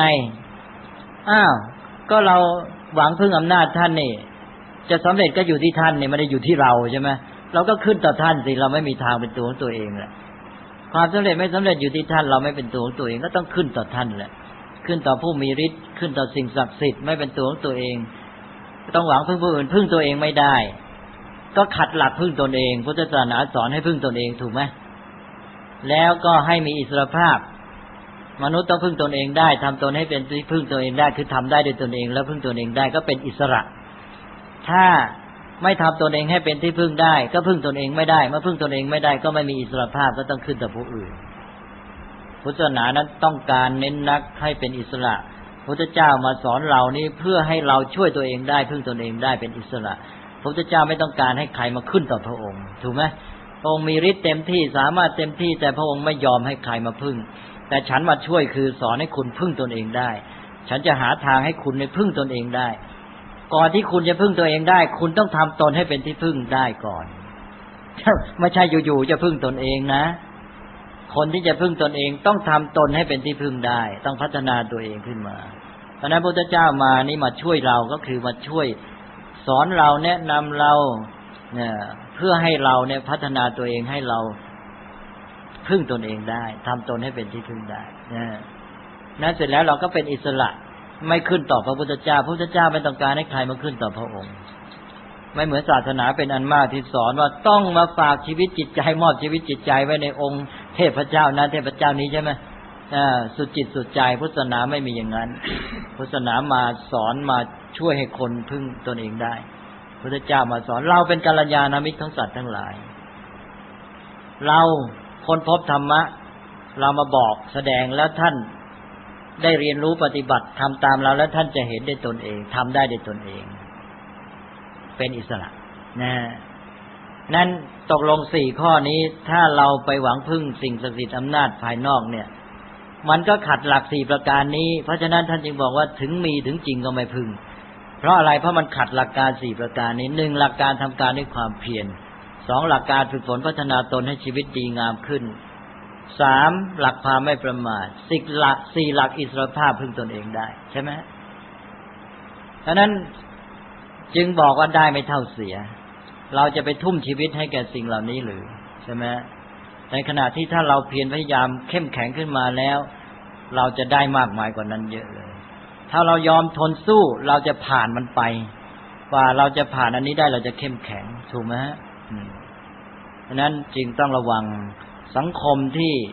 ก็เราหวังพึ่งอำนาจท่านนี่จะสำเร็จก็อยู่ที่ท่านนี่ไม่ได้อยู่ที่เราใช่ไหมเราก็ขึ้นต่อท่านสิเราไม่มีทางเป็นตัวของตัวเองแหละความสำเร็จไม่สำเร็จอยู่ที่ท่านเราไม่เป็นตัวของตัวเองก็ต้องขึ้นต่อท่านแหละขึ้นต่อผู้มีฤทธิ์ขึ้นต่อสิ่งศักดิ์สิทธิ์ไม่เป็นตัวของตัวเองต้องหวังพึ่งผู้อื่นพึ่งตัวเองไม่ได้ก็ขัดหลักพึ่งตนเองพุทธศาสนาสอนให้พึ่งตนเองถูกไหมแล้วก็ให้มีอิสรภาพมนุษย์ต้องพึ่งตนเองได้ทำตนให้เป็นที่พึ่งตัวเองได้คือทำได้ด้วยตนเองแล้วพึ่งตนเองได้ก็เป็นอิสระถ้าไม่ทำตนเองให้เป็นที่พึ่งได้ก็พึ่งตนเองไม่ได้เมื่อพึ่งตนเองไม่ได้ก็ไม่มีอิสรภาพก็ต้องขึ้นต่อผู้อื่นพุทธศาสนานั้นต้องการเน้นนักให้เป็นอิสระพุทธเจ้ามาสอนเรานี้เพื่อให้เราช่วยตัวเองได้พึ่งตนเองได้เป็นอิสระพระพุทธเจ้าไม่ต้องการให้ใครมาขึ้นต่อพระองค์ถูกไหมพระองค์มีฤทธิ์เต็มที่สามารถเต็มที่แต่พระองค์ไม่ยอมให้ใครมาพึ่งแต่ฉันมาช่วยคือสอนให้คุณพึ่งตนเองได้ฉันจะหาทางให้คุณในพึ่งตนเองได้ก่อนที่คุณจะพึ่งตัวเองได้คุณต้องทำตนให้เป็นที่พึ่งได้ก่อนไม่ใช่อยู่ๆจะพึ่งตนเองนะคนที่จะพึ่งตนเองต้องทำตนให้เป็นที่พึ่งได้ต้องพัฒนาตัวเองขึ้นมาเพราะนั้นพระพุทธเจ้ามานี่มาช่วยเราก็คือมาช่วยสอนเราแนะนำเราเนี่ยเพื่อให้เราเนี่ยพัฒนาตัวเองให้เราพึ่งตนเองได้ทำตนให้เป็นที่พึ่งได้นั้นเสร็จแล้วเราก็เป็นอิสระไม่ขึ้นต่อพระพุทธเจ้าพระพุทธเจ้าไม่ต้องการให้ใครมาขึ้นต่อพระองค์ไม่เหมือนศาสนาเป็นอันมากที่สอนว่าต้องมาฝากชีวิตจิตใจมอบชีวิตจิตใจไว้ในองค์เทพเจ้านั้นเทพเจ้านี้ใช่ไหมสุดจิตสุดใจพุทธศาสนาไม่มีอย่างนั้นพุทธศาสนามาสอนมาช่วยให้คนพึ่งตนเองได้พุทธเจ้ามาสอนเราเป็นกัลยาณมิตรของสัตว์ทั้งหลายเราค้นพบธรรมะเรามาบอกแสดงแล้วท่านได้เรียนรู้ปฏิบัติทำตามเราแล้วท่านจะเห็นได้ตนเองทำได้ด้วยตนเองเป็นอิสระนั้นตกลง4ข้อนี้ถ้าเราไปหวังพึ่งสิ่งศักดิ์สิทธิ์อำนาจภายนอกเนี่ยมันก็ขัดหลัก4ประการนี้เพราะฉะนั้นท่านจึงบอกว่าถึงมีถึงจริงก็ไม่พึ่งเพราะอะไรเพราะมันขัดหลักการ4ประการนี้1หลักการทำการด้วยความเพียร2หลักการฝึกฝนพัฒนาตนให้ชีวิตดีงามขึ้น3หลักความไม่ประมาท4หลักอิสรภาพพึ่งตนเองได้ใช่ไหมเพราะนั้นจึงบอกว่าได้ไม่เท่าเสียเราจะไปทุ่มชีวิตให้แก่สิ่งเหล่านี้หรือใช่ไหมในขณะที่ถ้าเราเพียรพยายามเข้มแข็งขึ้นมาแล้วเราจะได้มากมายกว่านั้นเยอะเลยถ้าเรายอมทนสู้เราจะผ่านมันไปว่าเราจะผ่านอันนี้ได้เราจะเข้มแข็งถูกไหมเพราะนั้นจึงต้องระวังสังคมที่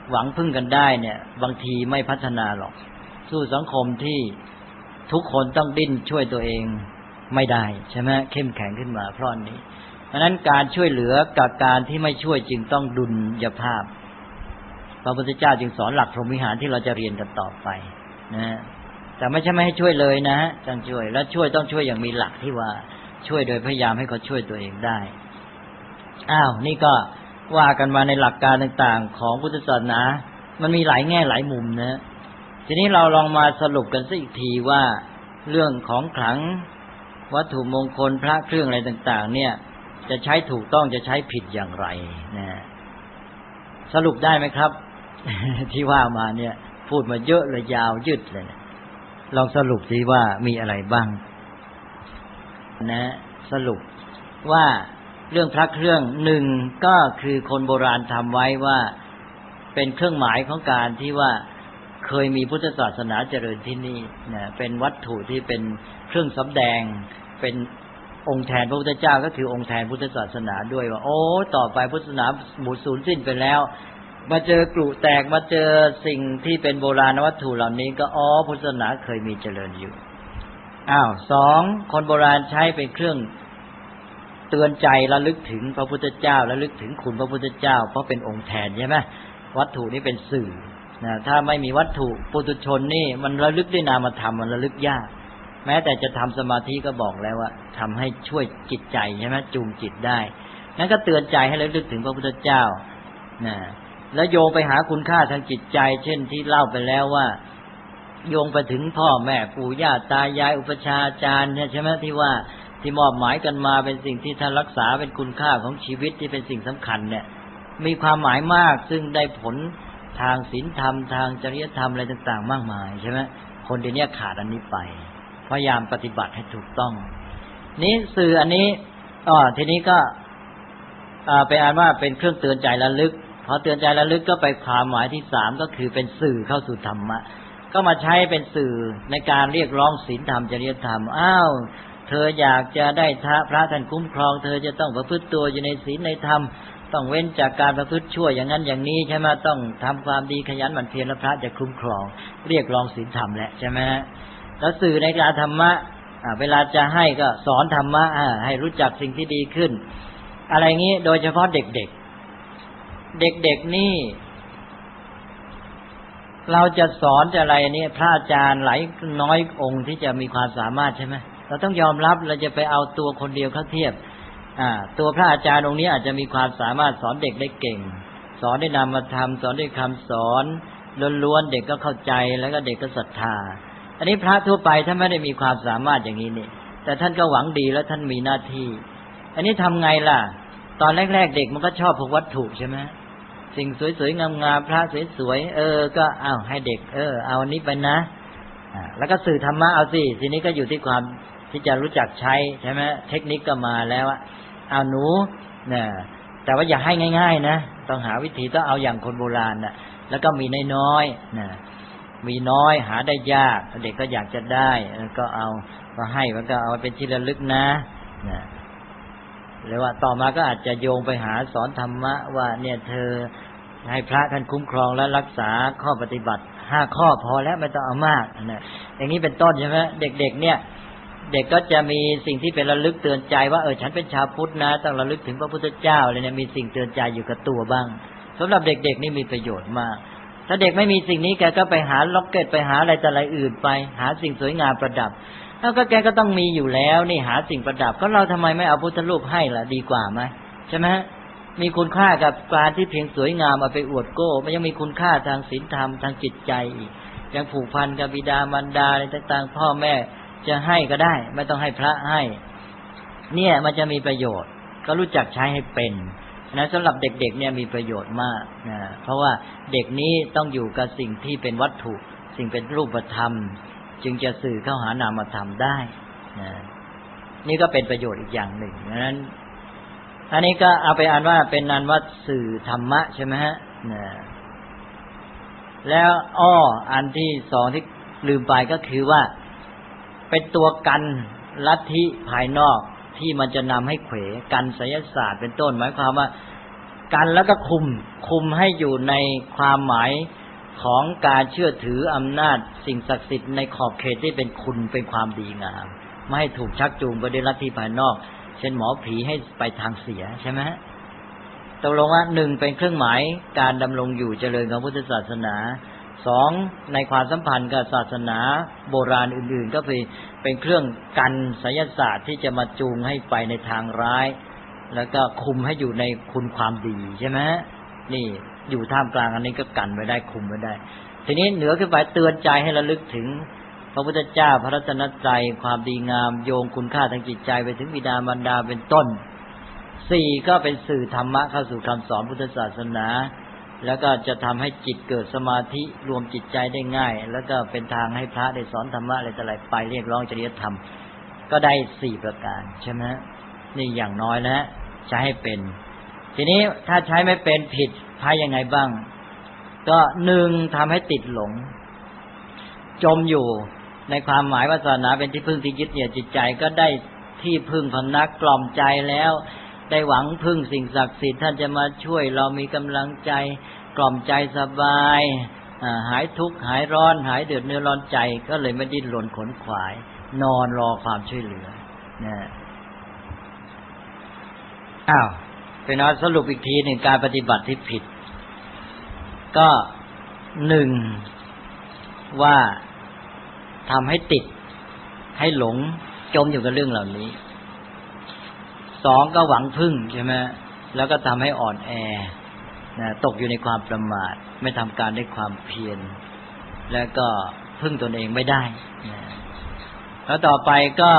หวังพึ่งกันได้เนี่ยบางทีไม่พัฒนาหรอกสู้สังคมที่ทุกคนต้องดิ้นช่วยตัวเองไม่ได้ใช่ไหมเข้มแข็งขึ้นมาเพราะนี้เพราะนั้นการช่วยเหลือกับการที่ไม่ช่วยจึงต้องดุลยภาพพระพุทธเจ้าจึงสอนหลักพรหมวิหารที่เราจะเรียนกันต่อไปนะแต่ไม่ใช่ไม่ให้ช่วยเลยนะต้องช่วยและช่วยต้องช่วยอย่างมีหลักที่ว่าช่วยโดยพยายามให้เขาช่วยตัวเองได้นี่ก็ว่ากันมาในหลักการต่างๆของพุทธศาสนามันมีหลายแง่หลายมุมนะทีนี้เราลองมาสรุปกันสักอีกทีว่าเรื่องของขลังวัตถุมงคลพระเครื่องอะไรต่างๆเนี่ยจะใช้ถูกต้องจะใช้ผิดอย่างไรนะสรุปได้ไหมครับ ที่ว่ามาเนี่ยพูดมาเยอะเลยยาวยืดเลยนะลองสรุปสิว่ามีอะไรบ้างนะสรุปว่าเรื่องพระเครื่องหนึ่งก็คือคนโบราณทำไว้ว่าเป็นเครื่องหมายของการที่ว่าเคยมีพุทธศาสนาเจริญที่นี่นะเป็นวัตถุที่เป็นเครื่องสำแดงเป็นองค์แทนพระพุทธเจ้าก็คือองค์แทนพุทธศาสนาด้วยว่าต่อไปพุทธศาสนาหมดสูญสิ้นไปแล้วมาเจอกรุแตกมาเจอสิ่งที่เป็นโบราณวัตถุเหล่านี้ก็พุทธศาสนาเคยมีเจริญอยู่สองคนโบราณใช้เป็นเครื่องเตือนใจระลึกถึงพระพุทธเจ้าระลึกถึงคุณพระพุทธเจ้าเพราะเป็นองค์แทนใช่ไหมวัตถุนี้เป็นสื่อนะถ้าไม่มีวัตถุปุถุชนนี่มันระลึกด้วยนามธรรมมันระลึกยากแม้แต่จะทำสมาธิก็บอกแล้วว่าทำให้ช่วยจิตใจใช่ไหมจูงจิตได้นั่นก็เตือนใจให้ระลึกถึงพระพุทธเจ้านะแล้วโยงไปหาคุณค่าทางจิตใจเช่นที่เล่าไปแล้วว่าโยงไปถึงพ่อแม่ปู่ย่าตายายอุปชฌาย์อาจารย์ใช่ไหมที่ว่าที่มอบหมายกันมาเป็นสิ่งที่ท่านรักษาเป็นคุณค่าของชีวิตที่เป็นสิ่งสำคัญเนี่ยมีความหมายมากซึ่งได้ผลทางศีลธรรมทางจริยธรรมอะไรต่างๆมากมายใช่ไหมคนเดี๋ยวนี้ขาดอันนี้ไปพยายามปฏิบัติให้ถูกต้องนี้สื่ออันนี้ทีนี้ก็ไปอ่านว่าเป็นเครื่องเตือนใจระลึกพอเตือนใจระลึกก็ไปความหมายที่สามก็คือเป็นสื่อเข้าสู่ธรรมะก็มาใช้เป็นสื่อในการเรียกร้องศีลธรรมจริยธรรมเธออยากจะได้พระท่านคุ้มครองเธอจะต้องประพฤติตัวอยู่ในศีลในธรรมต้องเว้นจากการประพฤติชั่วอย่างนั้นอย่างนี้ใช่ไหมต้องทำความดีขยันหมั่นเพียรแล้วพระจะคุ้มครองเรียกร้องศีลธรรมแหละใช่ไหมแล้วสื่อในการธรรมะเวลาจะให้ก็สอนธรรมะให้รู้จักสิ่งที่ดีขึ้นอะไรงี้โดยเฉพาะเด็กนี่เราจะสอนจะอะไรนี่พระอาจารย์หลายน้อยองค์ที่จะมีความสามารถใช่ไหมเราต้องยอมรับเราจะไปเอาตัวคนเดียวเข้าเทียบตัวพระอาจารย์องค์นี้อาจจะมีความสามารถสอนเด็กได้เก่งสอนได้นามธรรมสอนด้วยคำสอนล้วนๆเด็กก็เข้าใจแล้วก็เด็กก็ศรัทธาอันนี้พระทั่วไปท่านไม่ได้มีความสามารถอย่างนี้นี่แต่ท่านก็หวังดีแล้วท่านมีหน้าที่อันนี้ทำไงล่ะตอนแรกๆเด็กมันก็ชอบพวกวัตถุใช่ไหมสิ่งสวยๆงามๆพระสวยๆก็ให้เด็กเอาอันนี้ไปนะแล้วก็สื่อธรรมะเอาสิทีนี้ก็อยู่ที่ความที่จะรู้จักใช้ใช่ไหมเทคนิคก็มาแล้วเอาหนูเนี่ยแต่ว่าอย่าให้ง่ายๆนะต้องหาวิธีต้องเอาอย่างคนโบราณน่ะแล้วก็มีน้อยๆนะมีน้อยหาได้ยากเด็กก็อยากจะได้ก็เอาก็ให้มันก็เอาเป็นที่ระลึกนะหรือว่าต่อมาก็อาจจะโยงไปหาสอนธรรมะว่าเนี่ยเธอให้พระท่านคุ้มครองและรักษาข้อปฏิบัติ5ข้อพอแล้วไม่ต้องเอามากนะอย่างนี้เป็นต้นใช่ไหมเด็กๆเนี่ยเด็กก็จะมีสิ่งที่เป็นระลึกเตือนใจว่าฉันเป็นชาวพุทธนะต้องระลึกถึงพระพุทธเจ้าอะไรเนี่ยมีสิ่งเตือนใจอยู่กับตัวบ้างสำหรับเด็กๆนี่มีประโยชน์มากถ้าเด็กไม่มีสิ่งนี้แกก็ไปหาล็อกเก็ตไปหาอะไรแต่อะไรอื่นไปหาสิ่งสวยงามประดับแล้วก็แกก็ต้องมีอยู่แล้วนี่หาสิ่งประดับก็เราทำไมไม่เอาพุทธรูปให้ล่ะดีกว่าไหมใช่ไหมมีคุณค่ากับการที่เพียงสวยงามเอาไปอวดโก้มันยังมีคุณค่าทางศีลธรรมทางจิตใจอีกยังผูกพันกับบิดามารดาอะไรต่างๆพ่อแม่จะให้ก็ได้ไม่ต้องให้พระให้เนี่ยมันจะมีประโยชน์ก็รู้จักใช้ให้เป็นนะสำหรับเด็กๆเนี่ยมีประโยชน์มากนะเพราะว่าเด็กนี้ต้องอยู่กับสิ่งที่เป็นวัตถุสิ่งเป็นรูปธรรมจึงจะสื่อเข้าหานามธรรมได้นะนี่ก็เป็นประโยชน์อีกอย่างหนึ่งนั้นอันนี้ก็เอาไปอ่านว่าเป็นนันว่าสื่อธรรมะใช่ไหมฮะนะแล้วอันที่สองที่ลืมไปก็คือว่าเป็นตัวกันลัทธิภายนอกที่มันจะนำให้เขวกันไสยศาสตร์เป็นต้นหมายความว่ากันแล้วก็คุมให้อยู่ในความหมายของการเชื่อถืออำนาจสิ่งศักดิ์สิทธิ์ในขอบเขตที่เป็นคุณเป็นความดีงามไม่ให้ถูกชักจูงไปด้วยลัทธิภายนอกเช่นหมอผีให้ไปทางเสียใช่ไหมตกลงว่าหนึ่งเป็นเครื่องหมายการดำรงอยู่เจริญของพุทธศาสนาสองในความสัมพันธ์กับศาสนาโบราณอื่นๆก็เป็นเครื่องกันไสยศาสตร์ที่จะมาจูงให้ไปในทางร้ายแล้วก็คุมให้อยู่ในคุณความดีใช่ไหมนี่อยู่ท่ามกลางอันนี้ก็กันไว้ได้คุมไว้ได้ทีนี้เหนือขึ้นไปเตือนใจให้ระลึกถึงพระพุทธเจ้าพระรัตนตรัยความดีงามโยงคุณค่าทางจิตใจไปถึงบิดามารดาเป็นต้นสี่ก็เป็นสื่อธรรมะเข้าสู่คำสอนพุทธศาสนาแล้วก็จะทำให้จิตเกิดสมาธิรวมจิตใจได้ง่ายแล้วก็เป็นทางให้พระได้สอนธรรมะอะไรต่ออะไรไปเรียกร้องจริยธรรมก็ได้สี่ประการใช่ไหมนี่อย่างน้อยนะใช้ให้เป็นทีนี้ถ้าใช้ไม่เป็นผิดใช้ยังไงบ้างก็หนึ่งทำให้ติดหลงจมอยู่ในความหมายว่าศาสนาเป็นที่พึ่งที่ยึดเหนี่ยวจิตใจก็ได้ที่พึ่งพำนักกล่อมใจแล้วได้หวังพึ่งสิ่งศักดิ์สิทธิ์ท่านจะมาช่วยเรามีกำลังใจกล่อมใจสบายหายทุกข์หายร้อนหายเดือดเนื้อร้อนใจก็เลยไม่ดิ้นรนขนขวายนอนรอความช่วยเหลือนะเป็นเอาสรุปอีกทีหนึ่งการปฏิบัติที่ผิดก็หนึ่งว่าทำให้ติดให้หลงจมอยู่กับเรื่องเหล่านี้สองก็หวังพึ่งใช่ไหมแล้วก็ทำให้อ่อนแอตกอยู่ในความประมาทไม่ทำการด้วยความเพียรแล้วก็พึ่งตนเองไม่ได้แล้วต่อไปก็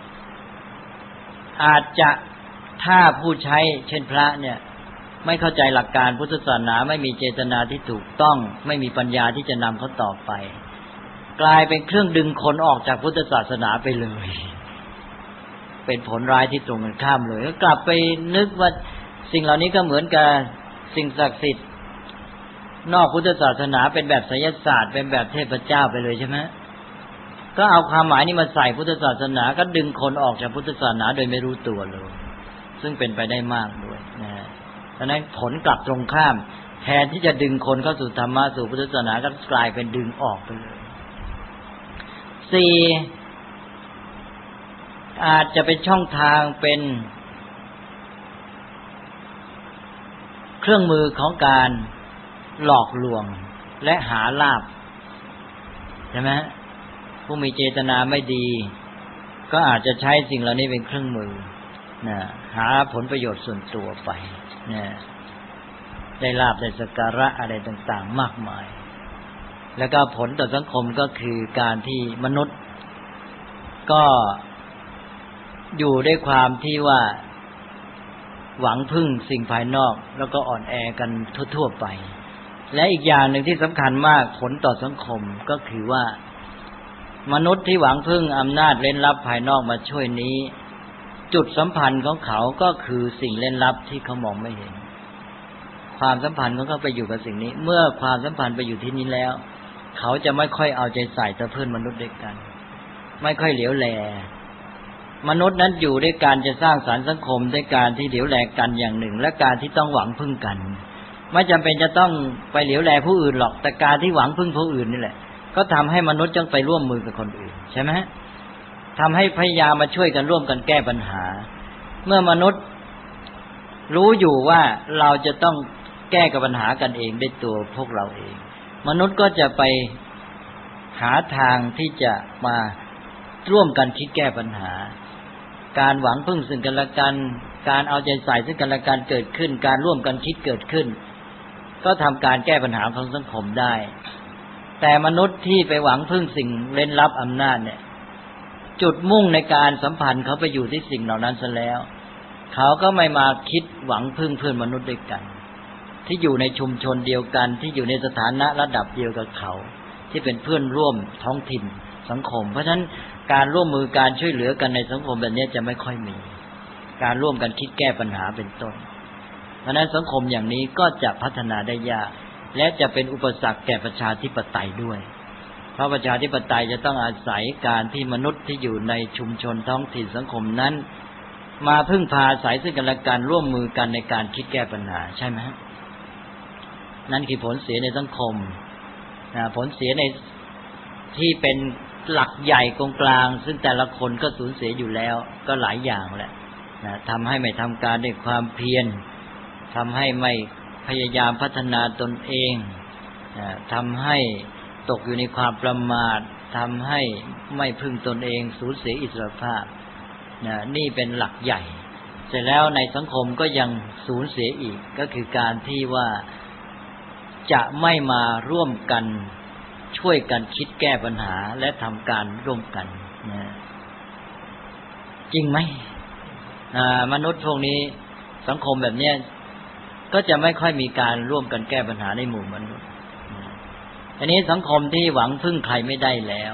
อาจจะถ้าผู้ใช้เช่นพระเนี่ยไม่เข้าใจหลักการพุทธศาสนาไม่มีเจตนาที่ถูกต้องไม่มีปัญญาที่จะนำเขาต่อไปกลายเป็นเครื่องดึงคนออกจากพุทธศาสนาไปเลยเป็นผลร้ายที่ตรงกันข้ามเลยก็กลับไปนึกว่าสิ่งเหล่านี้ก็เหมือนกับสิ่งศักดิ์สิทธิ์นอกพุทธศาสนาเป็นแบบไสยศาสตร์เป็นแบบเทพเจ้าไปเลยใช่ไหมก็เอาความหมายนี้มาใส่พุทธศาสนาก็ดึงคนออกจากพุทธศาสนาโดยไม่รู้ตัวเลยซึ่งเป็นไปได้มากด้วยนะดังนั้นผลกลับตรงข้ามแทนที่จะดึงคนเข้าสู่ธรรมะสู่พุทธศาสนาก็กลายเป็นดึงออกไปเลยสี่อาจจะเป็นช่องทางเป็นเครื่องมือของการหลอกลวงและหาลาภใช่ไหมผู้มีเจตนาไม่ดีก็อาจจะใช้สิ่งเหล่านี้เป็นเครื่องมือหาผลประโยชน์ส่วนตัวไปได้ลาภได้สักการะอะไรต่างๆมากมายแล้วก็ผลต่อสังคมก็คือการที่มนุษย์ก็อยู่ด้วยความที่ว่าหวังพึ่งสิ่งภายนอกแล้วก็อ่อนแอกันทั่วๆไปและอีกอย่างหนึ่งที่สำคัญมากผลต่อสังคมก็คือว่ามนุษย์ที่หวังพึ่งอำนาจเร้นลับภายนอกมาช่วยนี้จุดสัมพันธ์ของเขาก็คือสิ่งเร้นลับที่เขามองไม่เห็นความสัมพันธ์ของเขาไปอยู่กับสิ่งนี้เมื่อความสัมพันธ์ไปอยู่ที่นี้แล้วเขาจะไม่ค่อยเอาใจใส่ต่อเพื่อนมนุษย์ด้วยกันไม่ค่อยเหลียวแลมนุษย์นั้นอยู่ด้วยการจะสร้างสรรค์สังคมด้วยการที่เหลียวแลกันอย่างหนึ่งและการที่ต้องหวังพึ่งกันไม่จำเป็นจะต้องไปเหลียวแลผู้อื่นหรอกแต่การที่หวังพึ่งผู้อื่นนี่แหละก็ทำให้มนุษย์ต้องไปร่วมมือกับคนอื่นใช่ไหมทำให้พยายามมาช่วยกันร่วมกันแก้ปัญหาเมื่อมนุษย์รู้อยู่ว่าเราจะต้องแก้กับปัญหากันเองด้วยตัวพวกเราเองมนุษย์ก็จะไปหาทางที่จะมาร่วมกันคิดแก้ปัญหาการหวังพึ่งซึ่งกันและกันการเอาใจใส่ซึ่งกันและกันเกิดขึ้นการร่วมกันคิดเกิดขึ้นก็ทำการแก้ปัญหาของสังคมได้แต่มนุษย์ที่ไปหวังพึ่งสิ่งเร้นลับอำนาจเนี่ยจุดมุ่งในการสัมพันธ์เขาไปอยู่ที่สิ่งเหล่านั้นซะแล้วเขาก็ไม่มาคิดหวังพึ่งเพื่อนมนุษย์ด้วยกันที่อยู่ในชุมชนเดียวกันที่อยู่ในสถานะระดับเดียวกับเขาที่เป็นเพื่อนร่วมท้องถิ่นสังคมเพราะฉะนั้นการร่วมมือการช่วยเหลือกันในสังคมแบบนี้จะไม่ค่อยมีการร่วมกันคิดแก้ปัญหาเป็นต้นเพราะฉะนั้นสังคมอย่างนี้ก็จะพัฒนาได้ยากและจะเป็นอุปสรรคแก่ประชาธิปไตยด้วยเพราะประชาธิปไตยจะต้องอาศัยการที่มนุษย์ที่อยู่ในชุมชนท้องถิ่นสังคมนั้นมาพึ่งพาอาศัยซึ่งกันและกันร่วมมือกันในการคิดแก้ปัญหาใช่ไหมนั่นคือผลเสียในสังคมผลเสียในที่เป็นหลักใหญ่กองกลางซึ่งแต่ละคนก็สูญเสียอยู่แล้วก็หลายอย่างแหละทำให้ไม่ทำการด้วยความเพียรทำให้ไม่พยายามพัฒนาตนเองทำให้ตกอยู่ในความประมาททำให้ไม่พึ่งตนเองสูญเสียอิสรภาพนี่เป็นหลักใหญ่เสร็จแล้วในสังคมก็ยังสูญเสียอีกก็คือการที่ว่าจะไม่มาร่วมกันช่วยกันคิดแก้ปัญหาและทำการร่วมกันจริงไหมมนุษย์พวกนี้สังคมแบบนี้ก็จะไม่ค่อยมีการร่วมกันแก้ปัญหาในหมู่มนุษย์อันนี้สังคมที่หวังพึ่งใครไม่ได้แล้ว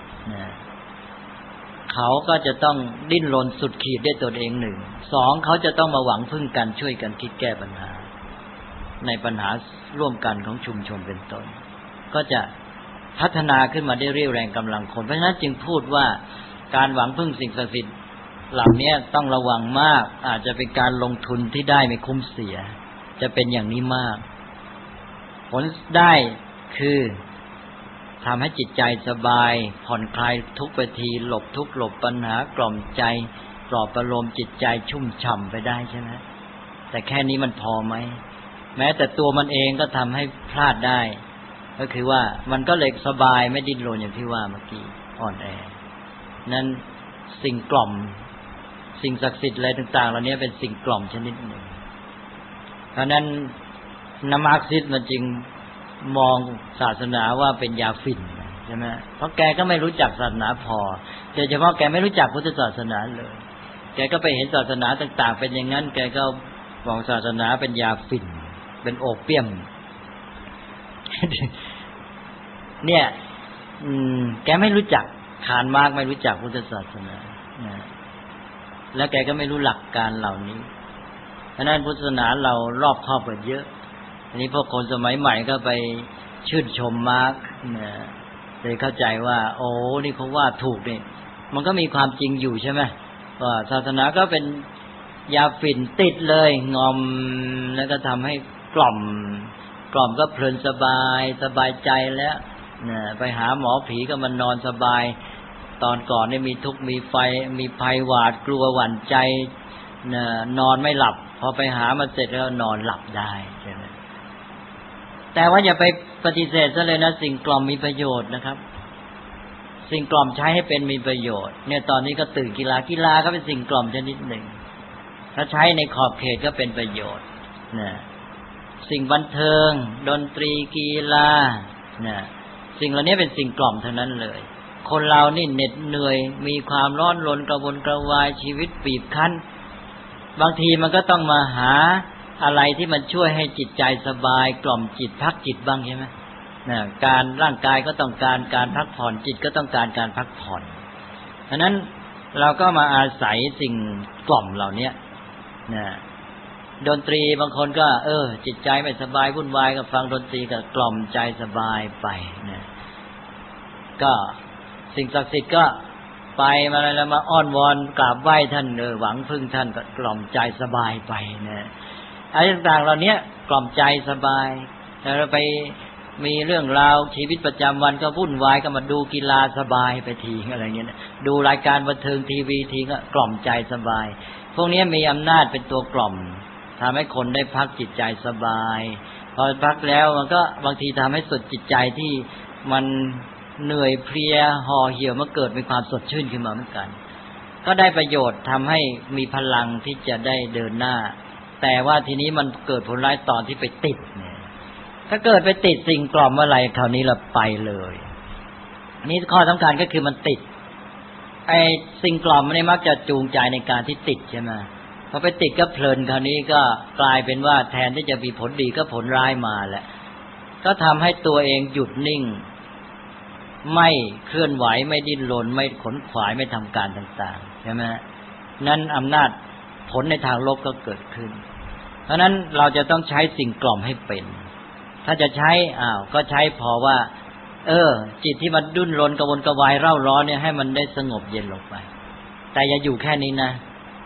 เขาก็จะต้องดิ้นรนสุดขีดด้วยตนเองหนึ่งสองเขาจะต้องมาหวังพึ่งกันช่วยกันคิดแก้ปัญหาในปัญหาร่วมกันของชุมชนเป็นต้นก็จะพัฒนาขึ้นมาได้เรี่ยวแรงกำลังคนเพราะฉะนั้นจึงพูดว่าการหวังพึ่งสิ่งศักดิ์สิทธิ์เหล่านี้ต้องระวังมากอาจจะเป็นการลงทุนที่ได้ไม่คุ้มเสียจะเป็นอย่างนี้มากผลได้คือทำให้จิตใจสบายผ่อนคลายทุกไปทีหลบทุกข์หลบปัญหากล่อมใจปลอบประโลมจิตใจชุ่มฉ่ำไปได้ใช่ไหมแต่แค่นี้มันพอไหมแม้แต่ตัวมันเองก็ทำให้พลาดได้ก็คือว่ามันก็เลยสบายไม่ดิ้นรนอย่างที่ว่าเมื่อกี้อ่อนแอนั้นสิ่งกล่อมสิ่งศักดิ์สิทธิ์อะไรต่างๆเหล่านี้เป็นสิ่งกล่อมชนิดหนึ่งเพราะนั้นมาร์กซิสต์มันจึงมองศาสนาว่าเป็นยาฝิ่นใช่ไหมเพราะแกก็ไม่รู้จักศาสนาพอโดยเฉพาะแกไม่รู้จักพุทธศาสนาเลยแกก็ไปเห็นศาสนาต่างๆเป็นอย่างนั้นแกก็มองศาสนาเป็นยาฝิ่นเป็นโอเปียมเนี่ยแกไม่รู้จักคาร์ลมาร์กซ์ไม่รู้จักพุทธศาสนาแล้วแกก็ไม่รู้หลักการเหล่านี้เพราะนั้นพุทธศาสนาเรารอบคอบกว่าเยอะอันนี้พวกคนสมัยใหม่ก็ไปชื่นชมมาร์กซ์เลยเข้าใจว่าโอ้นี่เขาว่าถูกนี่มันก็มีความจริงอยู่ใช่ไหมว่าศาสนาก็เป็นยาฝิ่นติดเลยงอมแล้วก็ทำให้กล่อมก็เพลินสบายใจแล้วไปหาหมอผีก็มันนอนสบายตอนก่อนนี่มีทุกข์มีไฟมีภัยหวาดกลัวหวั่นใจนอนไม่หลับพอไปหามาเสร็จแล้วนอนหลับได้ใช่ไหมแต่ว่าอย่าไปปฏิเสธซะเลยนะสิ่งกล่อมมีประโยชน์นะครับสิ่งกล่อมใช้ให้เป็นมีประโยชน์เนี่ยตอนนี้ก็ตื่นกีฬาก็เป็นสิ่งกล่อมชนิดหนึ่งถ้าใช้ในขอบเขตก็เป็นประโยชน์สิ่งบันเทิงดนตรีกีฬาสิ่งเหล่านี้เป็นสิ่งกล่อมทั้งนั้นเลยคนเรานี่เหน็ดเหนื่อยมีความร้อนรนกระวนกระวายชีวิตบีบคั้นบางทีมันก็ต้องมาหาอะไรที่มันช่วยให้จิตใจสบายกล่อมจิตพักจิตบ้างใช่ไหมการร่างกายก็ต้องการการพักผ่อนจิตก็ต้องการการพักผ่อนฉะนั้นเราก็มาอาศัยสิ่งกล่อมเหล่านี้ดนตรีบางคนก็จิตใจไม่สบายวุ่นวายก็ฟังดนตรีก็กล่อมใจสบายไปก็สิ่งศักดิ์สิทธิ์ก็ไปมาแล้วมาอ้อนวอนกราบไหว้ท่านหวังพึ่งท่านก็กล่อมใจสบายไปอะไรต่างๆเหล่านี้กล่อมใจสบายแล้วไปมีเรื่องราวชีวิตประจำวันก็วุ่นวายก็มาดูกีฬาสบายไปทีอะไรเงี้ยดูรายการบันเทิงทีวีทีก็กล่อมใจสบายพวกนี้มีอำนาจเป็นตัวกล่อมทำให้คนได้พักจิตใจสบายพอพักแล้วมันก็บางทีทำให้สุดจิตใจที่มันเหนื่อยเพลียห่อเหี่ยวมาเกิดมีความสดชื่นขึ้นมาเหมือนกันก็ได้ประโยชน์ทำให้มีพลังที่จะได้เดินหน้าแต่ว่าทีนี้มันเกิดผลร้ายตอนที่ไปติดเนี่ยถ้าเกิดไปติดสิ่งกล่อมเมื่อไหร่คราวนี้เราไปเลยนี่ข้อสำคัญก็คือมันติดไอ้สิ่งกล่อมมันมักจะจูงใจในการที่ติดใช่ไหมพอไปติดก็เพลินคราวนี้ก็กลายเป็นว่าแทนที่จะมีผลดีก็ผลร้ายมาแหละก็ทำให้ตัวเองหยุดนิ่งไม่เคลื่อนไหวไม่ดิ้นรนไม่ขนขวายไม่ทำการต่างๆใช่ไหมนั้นอำนาจผลในทางลบก็เกิดขึ้นเพราะนั้นเราจะต้องใช้สิ่งกล่อมให้เป็นถ้าจะใช้ก็ใช้พอว่าจิตที่มันดิ้นรนกระวนกระวายเร่าร้อนเนี่ยให้มันได้สงบเย็นลงไปแต่อย่าอยู่แค่นี้นะ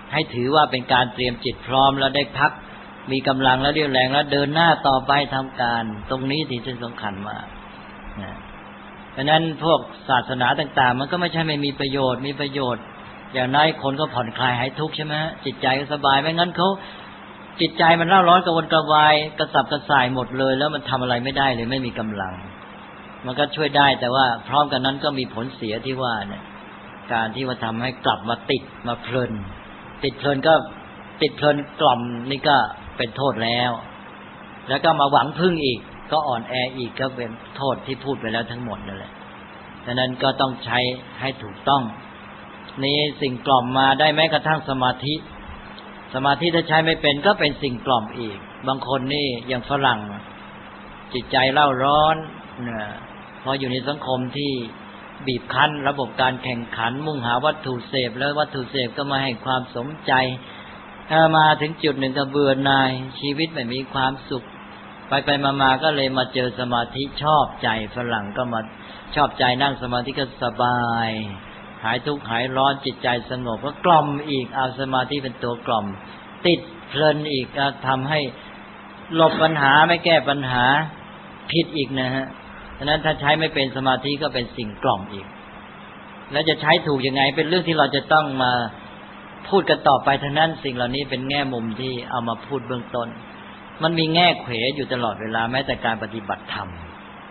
ให้ถือว่าเป็นการเตรียมจิตพร้อมแล้วได้พักมีกำลังแล้วเรี่ยวแรงแล้วเดินหน้าต่อไปทำการตรงนี้ที่สำคัญมากนะเพราะนั้นพวกศาสนาต่างๆมันก็ไม่ใช่ไม่มีประโยชน์มีประโยชน์อย่างน้อยคนก็ผ่อนคลายหายทุกข์ใช่ไหมจิตใจก็สบายไม่งั้นเขาจิตใจมันเร่าร้อนกระวนกระวายกระสับกระส่ายหมดเลยแล้วมันทำอะไรไม่ได้เลยไม่มีกำลังมันก็ช่วยได้แต่ว่าพร้อมกันนั้นก็มีผลเสียที่ว่าเนี่ยการที่ว่าทำให้กลับมาติดมาเพลินติดเพลินก็ติดเพลินกล่อมนี่ก็เป็นโทษแล้วก็มาหวังพึ่งอีกก็อ่อนแออีกก็เป็นโทษที่พูดไปแล้วทั้งหมดนั่นแหละดังนั้นก็ต้องใช้ให้ถูกต้องนี่สิ่งกล่อมมาได้แม้กระทั่งสมาธิถ้าใช้ไม่เป็นก็เป็นสิ่งกล่อมอีกบางคนนี่อย่างฝรั่งจิตใจเร่าร้อนพออยู่ในสังคมที่บีบคั้นระบบการแข่งขันมุ่งหาวัตถุเสพแล้ววัตถุเสพก็มาให้ความสนใจถ้ามาถึงจุดหนึ่งก็เบื่อหน่ายชีวิตไม่มีความสุขไปมาก็เลยมาเจอสมาธิชอบใจฝรั่งก็มาชอบใจนั่งสมาธิก็สบายหายทุกข์หายร้อนจิตใจสงบก็กล่อมอีกเอาสมาธิเป็นตัวกล่อมติดเพลินอีกทำให้หลบปัญหาไม่แก้ปัญหาผิดอีกนะฮะฉะนั้นถ้าใช้ไม่เป็นสมาธิก็เป็นสิ่งกล่อมอีกแล้วจะใช้ถูกยังไงเป็นเรื่องที่เราจะต้องมาพูดกันต่อไปทั้งนั้นสิ่งเหล่านี้เป็นแง่มุมที่เอามาพูดเบื้องต้นมันมีแง่เขวอยู่ตลอดเวลาแม้แต่การปฏิบัติธรรม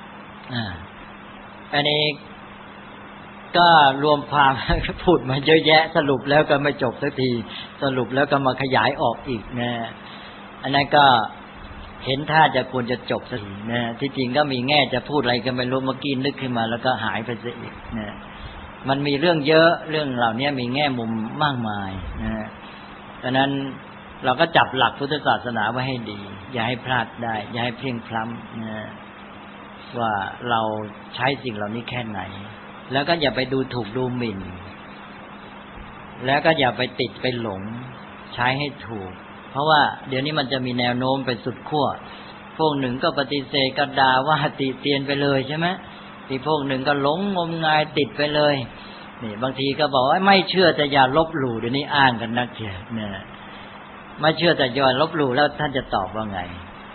อันนี้ก็รวมความพูดมาเยอะแยะสรุปแล้วก็ไม่จบสักทีสรุปแล้วก็มาขยายออกอีกนะอันนั้นก็เห็นท่าจะควรจะจบสักทีนะที่จริงก็มีแง่จะพูดอะไรก็ไม่รู้เมื่อกี้นึกขึ้นมาแล้วก็หายไปซะอีกนะมันมีเรื่องเยอะเรื่องเหล่านี้มีแง่มุมมากมายนะดังนั้นเราก็จับหลักพุทธศาสนาไว้ให้ดีอย่าให้พลาดได้อย่าให้เพลียงพล้ำนะว่าเราใช้สิ่งเหล่านี้แค่ไหนแล้วก็อย่าไปดูถูกดูหมิ่นแล้วก็อย่าไปติดไปหลงใช้ให้ถูกเพราะว่าเดี๋ยวนี้มันจะมีแนวโน้มไปสุดขั้วพวกหนึ่งก็ปฏิเสธก็ด่าว่าติเตียนไปเลยใช่ไหมที่พวกหนึ่งก็หลงงมงายติดไปเลยนี่บางทีก็บอกว่าไม่เชื่อแต่อย่าลบหลู่เดี๋ยวนี้อ้างกันนักเถียงเนี่ยไม่เชื่อแต่อย่าลบหลู่แล้วท่านจะตอบว่าไง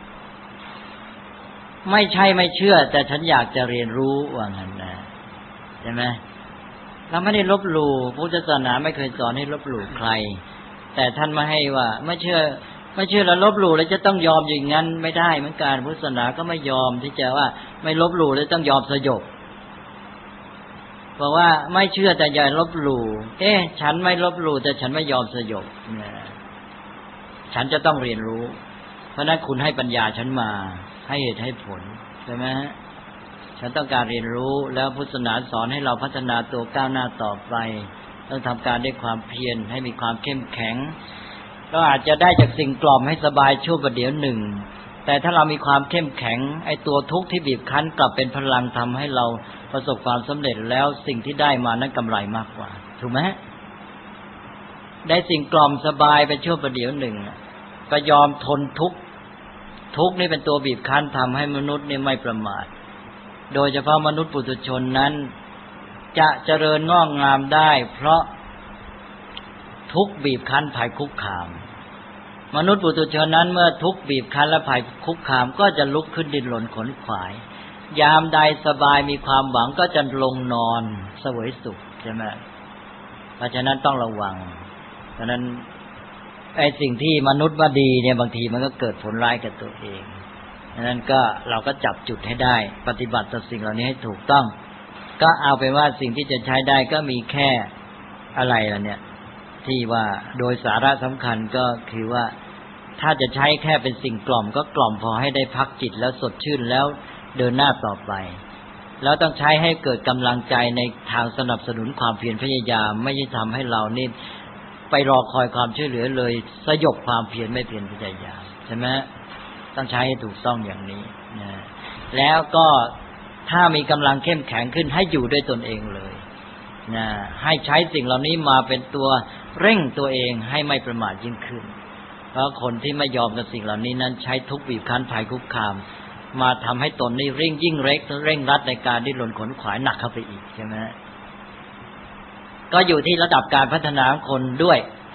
ไม่ใช่ไม่เชื่อแต่ฉันอยากจะเรียนรู้ว่างั้นนะใช่ไหมเราไม่ได้ลบหลู่พุทธศาสนาไม่เคยสอนให้ลบหลู่ใครแต่ท่านมาให้ว่าไม่เชื่อแล้วลบหลู่แล้วจะต้องยอมอย่างนั้นไม่ได้เหมือนกันพุทธศาสนาก็ไม่ยอมที่จะว่าไม่ลบหลู่แล้วต้องยอมสยบบอกว่าไม่เชื่อแต่อย่าลบหลู่ฉันไม่ลบหลู่แต่ฉันไม่ยอมสยบฉันจะต้องเรียนรู้เพราะนั้นคุณให้ปัญญาฉันมาให้เหตุให้ผลใช่ไหมฉันต้องการเรียนรู้แล้วพุทธศาสนาสอนให้เราพัฒนาตัวก้าวหน้าต่อไปต้องทำการด้วยความเพียรให้มีความเข้มแข็งก็อาจจะได้จากสิ่งกล่อมให้สบายชั่วประเดี๋ยวหนึ่งแต่ถ้าเรามีความเข้มแข็งไอ้ตัวทุกข์ที่บีบคั้นกลับเป็นพลังทำให้เราประสบความสำเร็จแล้วสิ่งที่ได้มานั้นกำไรมากกว่าถูกไหมได้สิ่งกล่อมสบายไปชั่วประเดี๋ยวหนึ่งก็ยอมทนทุกข์นี่เป็นตัวบีบคั้นทำให้มนุษย์นี่ไม่ประมาทโดยเฉพาะมนุษย์ปุถุชนนั้นจะเจริญงอกงามได้เพราะทุกข์บีบคั้นภัยคุกคามมนุษย์ปุถุชนนั้นเมื่อทุกข์บีบคั้นและภัยคุกคามก็จะลุกขึ้นดิ้นรนขนขวายยามใดสบายมีความหวังก็จะลงนอนเสวยสุขใช่ไหมเพราะฉะนั้นต้องระวังเพราะนั้นไอ้สิ่งที่มนุษย์ว่าดีเนี่ยบางทีมันก็เกิดผลร้ายกับตัวเองฉะนั้นก็เราก็จับจุดให้ได้ปฏิบัติต่อสิ่งเหล่านี้ให้ถูกต้องก็เอาไปว่าสิ่งที่จะใช้ได้ก็มีแค่อะไรล่ะเนี่ยที่ว่าโดยสาระสำคัญก็คือว่าถ้าจะใช้แค่เป็นสิ่งกล่อมก็กล่อมพอให้ได้พักจิตแล้วสดชื่นแล้วเดินหน้าต่อไปแล้วต้องใช้ให้เกิดกำลังใจในทางสนับสนุนความเพียรพยายามไม่ใช่ทำให้เรานี่ไปรอคอยความช่วยเหลือเลยสยบความเพียรไม่เพียรพยายามใช่ไหมต้องใช้ให้ถูกต้องอย่างนี้นะแล้วก็ถ้ามีกำลังเข้มแข็งขึ้นให้อยู่ด้วยตนเองเลยนะให้ใช้สิ่งเหล่านี้มาเป็นตัวเร่งตัวเองให้ไม่ประมาทยิ่งขึ้นเพราะคนที่ไม่ยอมกับสิ่งเหล่านี้นั้นใช้ทุกข์บีบคั้นภัยคุกคามมาทำให้ตนนี่เร่งรัดในการดิ้นรนขนขวายหนักเข้าไปอีกใช่ไหมก็อยู่ที่ระดับการพัฒนาของคนด้วย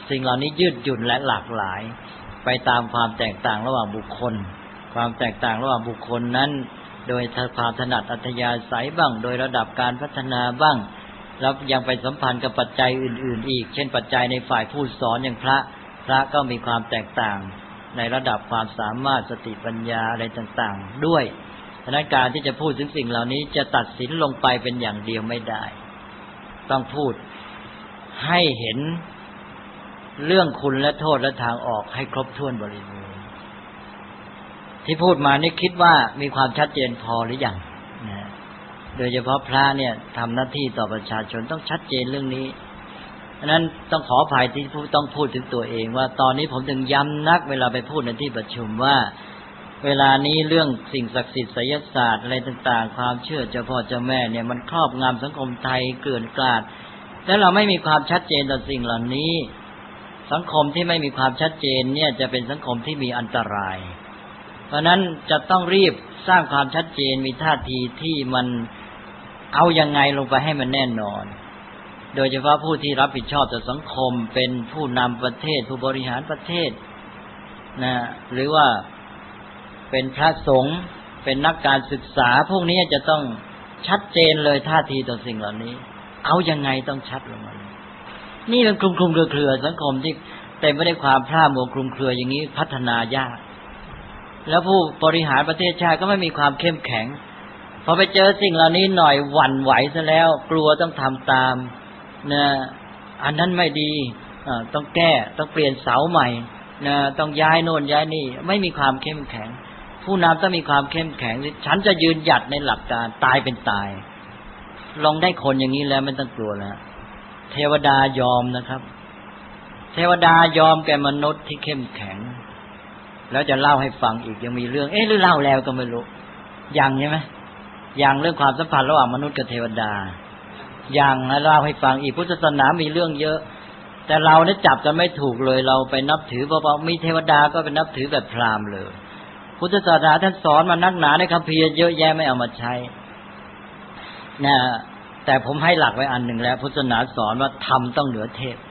สิ่งเหล่านี้ยืดหยุ่นและหลากหลายไปตามความแตกต่างระหว่างบุคคลความแตกต่างระหว่างบุคคลนั้นโดยความถนัดอัธยาศัยบ้างโดยระดับการพัฒนาบ้างแล้วยังไปสัมพันธ์กับปัจจัยอื่นๆอีกเช่นปัจจัยในฝ่ายผู้สอนอย่างพระก็มีความแตกต่างในระดับความสามารถสติปัญญาอะไรต่างๆด้วยฉะนั้นการที่จะพูดถึงสิ่งเหล่านี้จะตัดสินลงไปเป็นอย่างเดียวไม่ได้ต้องพูดให้เห็นเรื่องคุณและโทษและทางออกให้ครบถ้วนบริบูรณ์ที่พูดมานี่คิดว่ามีความชัดเจนพอหรือยังนะโดยเฉพาะพระเนี่ยทำหน้าที่ต่อประชาชนต้องชัดเจนเรื่องนี้ฉะนั้นต้องขออภัยที่ต้องพูดถึงตัวเองว่าตอนนี้ผมถึงย้ำนักเวลาไปพูดในที่ประชุมว่าเวลานี้เรื่องสิ่งศักดิ์สิทธิ์ไสยศาสตร์อะไรต่างๆความเชื่อเจ้าพ่อเจ้าแม่เนี่ยมันครอบงำสังคมไทยเกลื่อนกลาดแล้วเราไม่มีความชัดเจนต่อสิ่งเหล่านี้สังคมที่ไม่มีความชัดเจนเนี่ยจะเป็นสังคมที่มีอันตรายเพราะนั้นจะต้องรีบสร้างความชัดเจนมีท่าทีที่มันเอายังไงลงไปให้มันแน่นอนโดยเฉพาะผู้ที่รับผิดชอบต่อสังคมเป็นผู้นำประเทศผู้บริหารประเทศนะหรือว่าเป็นพระสงฆ์เป็นนักการศึกษาพวกนี้จะต้องชัดเจนเลยท่าทีต่อสิ่งเหล่านี้เอายังไงต้องชัดลงมานี่เป็นคลุมเครือสังคมที่เต็มไปด้วยความพร่ามัวคลุมเครืออย่างนี้พัฒนายากแล้วผู้บริหารประเทศชาติก็ไม่มีความเข้มแข็งพอไปเจอสิ่งเหล่านี้หน่อยหวั่นไหวซะแล้วกลัวต้องทำตามนะอันนั้นไม่ดีต้องแก้ต้องเปลี่ยนเสาใหม่นะต้องย้ายโน่นย้ายนี่ไม่มีความเข้มแข็งผู้นำต้องมีความเข้มแข็งฉันจะยืนหยัดในหลักการตายเป็นตายลองได้คนอย่างนี้แล้วไม่ต้องกลัวแล้วเทวดายอมนะครับเทวดายอมแก่มนุษย์ที่เข้มแข็งแล้วจะเล่าให้ฟังอีกยังมีเรื่องหรือเล่าแล้วก็ไม่รู้ยังใช่ไหมยังเรื่องความสัมพันธ์ระหว่างมนุษย์กับเทวดายังเล่าให้ฟังอีกพุทธศาสนามีเรื่องเยอะแต่เราเนี่ยจับกันไม่ถูกเลยเราไปนับถือเพราะมีเทวดาก็ไปนับถือแบบพราหมณ์เลยพุทธศาสนาท่านสอนมานักหนาในคัมภีร์เยอะแยะไม่เอามาใช้นะแต่ผมให้หลักไว้อันหนึ่งแล้วพุทธศาสนาสอนว่าธรรมต้องเหนือเทพ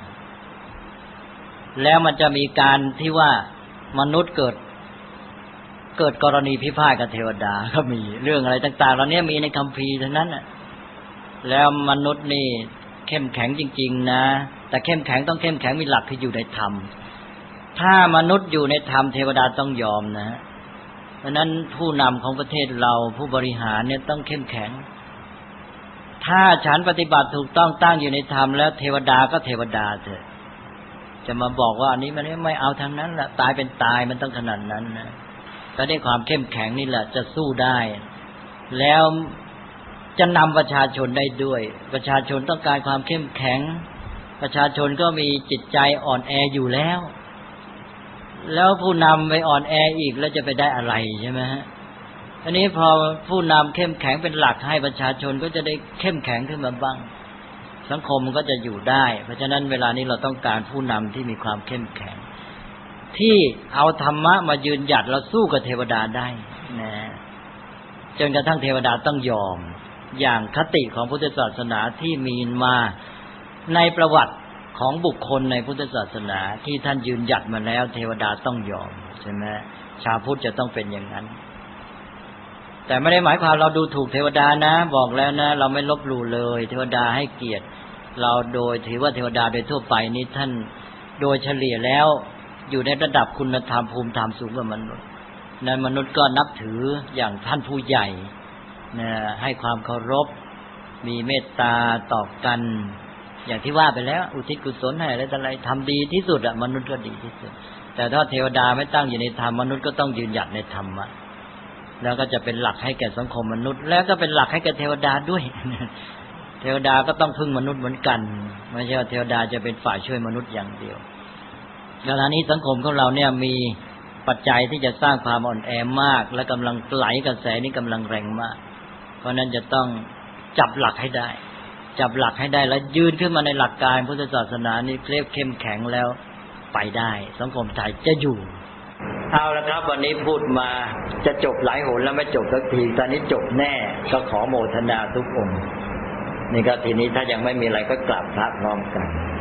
แล้วมันจะมีการที่ว่ามนุษย์เกิดกรณีพิพาทกับเทวดาก็มีเรื่องอะไรต่างๆเหล่านี้มีในคัมภีร์ทั้งนั้นน่ะแล้วมนุษย์นี่เข้มแข็งจริงๆนะแต่เข้มแข็งต้องเข้มแข็งมีหลักที่อยู่ในธรรมถ้ามนุษย์อยู่ในธรรมเทวดาต้องยอมนะเพราะนั้นผู้นำของประเทศเราผู้บริหารเนี่ยต้องเข้มแข็งถ้าฉันปฏิบัติถูกต้องตั้งอยู่ในธรรมแล้วเทวดาก็เทวดาเถอะจะมาบอกว่าอันนี้มันไม่เอาทางนั้นแหละตายเป็นตายมันต้องขนาดนั้นนะก็ได้ความเข้มแข็งนี่แหละจะสู้ได้แล้วจะนำประชาชนได้ด้วยประชาชนต้องการความเข้มแข็งประชาชนก็มีจิตใจอ่อนแออยู่แล้วผู้นำไปอ่อนแออีกแล้วจะไปได้อะไรใช่ไหมฮะอันนี้พอผู้นำเข้มแข็งเป็นหลักให้ประชาชนก็จะได้เข้มแข็งขึ้นมาบ้างสังคมมันก็จะอยู่ได้เพราะฉะนั้นเวลานี้เราต้องการผู้นำที่มีความเข้มแข็งที่เอาธรรมะมายืนหยัดเราสู้กับเทวดาได้นะจนกระทั่งเทวดาต้องยอมอย่างคติของพุทธศาสนาที่มีมาในประวัติของบุคคลในพุทธศาสนาที่ท่านยืนหยัดมาแล้วเทวดาต้องยอมใช่ไหมชาวพุทธจะต้องเป็นอย่างนั้นแต่ไม่ได้หมายความเราดูถูกเทวดานะบอกแล้วนะเราไม่ลบหลู่เลยเทวดาให้เกียรติเราโดยถือว่าเทวดาโดยทั่วไปนี้ท่านโดยเฉลี่ยแล้วอยู่ในระดับคุณธรรมภูมิธรรมสูงกว่ามนุษย์นั้นมนุษย์ก็นับถืออย่างท่านผู้ใหญ่นะให้ความเคารพมีเมตตาต่อกันอย่างที่ว่าไปแล้วอุทิศกุศลให้อะไรต่ออะไรทำดีที่สุดมนุษย์ก็ดีที่สุดแต่ถ้าเทวดาไม่ตั้งอยู่ในธรรมมนุษย์ก็ต้องยืนหยัดในธรรมะแล้วก็จะเป็นหลักให้แก่สังคมมนุษย์แล้วก็เป็นหลักให้แก่เทวดาด้วยเทวดาก็ต้องพึ่งมนุษย์เหมือนกันไม่ใช่ว่าเทวดาจะเป็นฝ่ายช่วยมนุษย์อย่างเดียวเวลานี้สังคมของเราเนี่ยมีปัจจัยที่จะสร้างความอ่อนแอมากและกำลังไหลกระแสนี้กำลังแรงมากเพราะนั้นจะต้องจับหลักให้ได้แล้วยืนขึ้นมาในหลักการพุทธศาสนานี่เข้มแข็งแล้วไปได้สังคมไทยจะอยู่เอาละครับวันนี้พูดมาจะจบหลายหนแล้วไม่จบสักทีตอนนี้จบแน่ก็ขอโมทนาทุกองค์นี่ก็ทีนี้ถ้ายังไม่มีอะไรก็กราบพระพร้อมกัน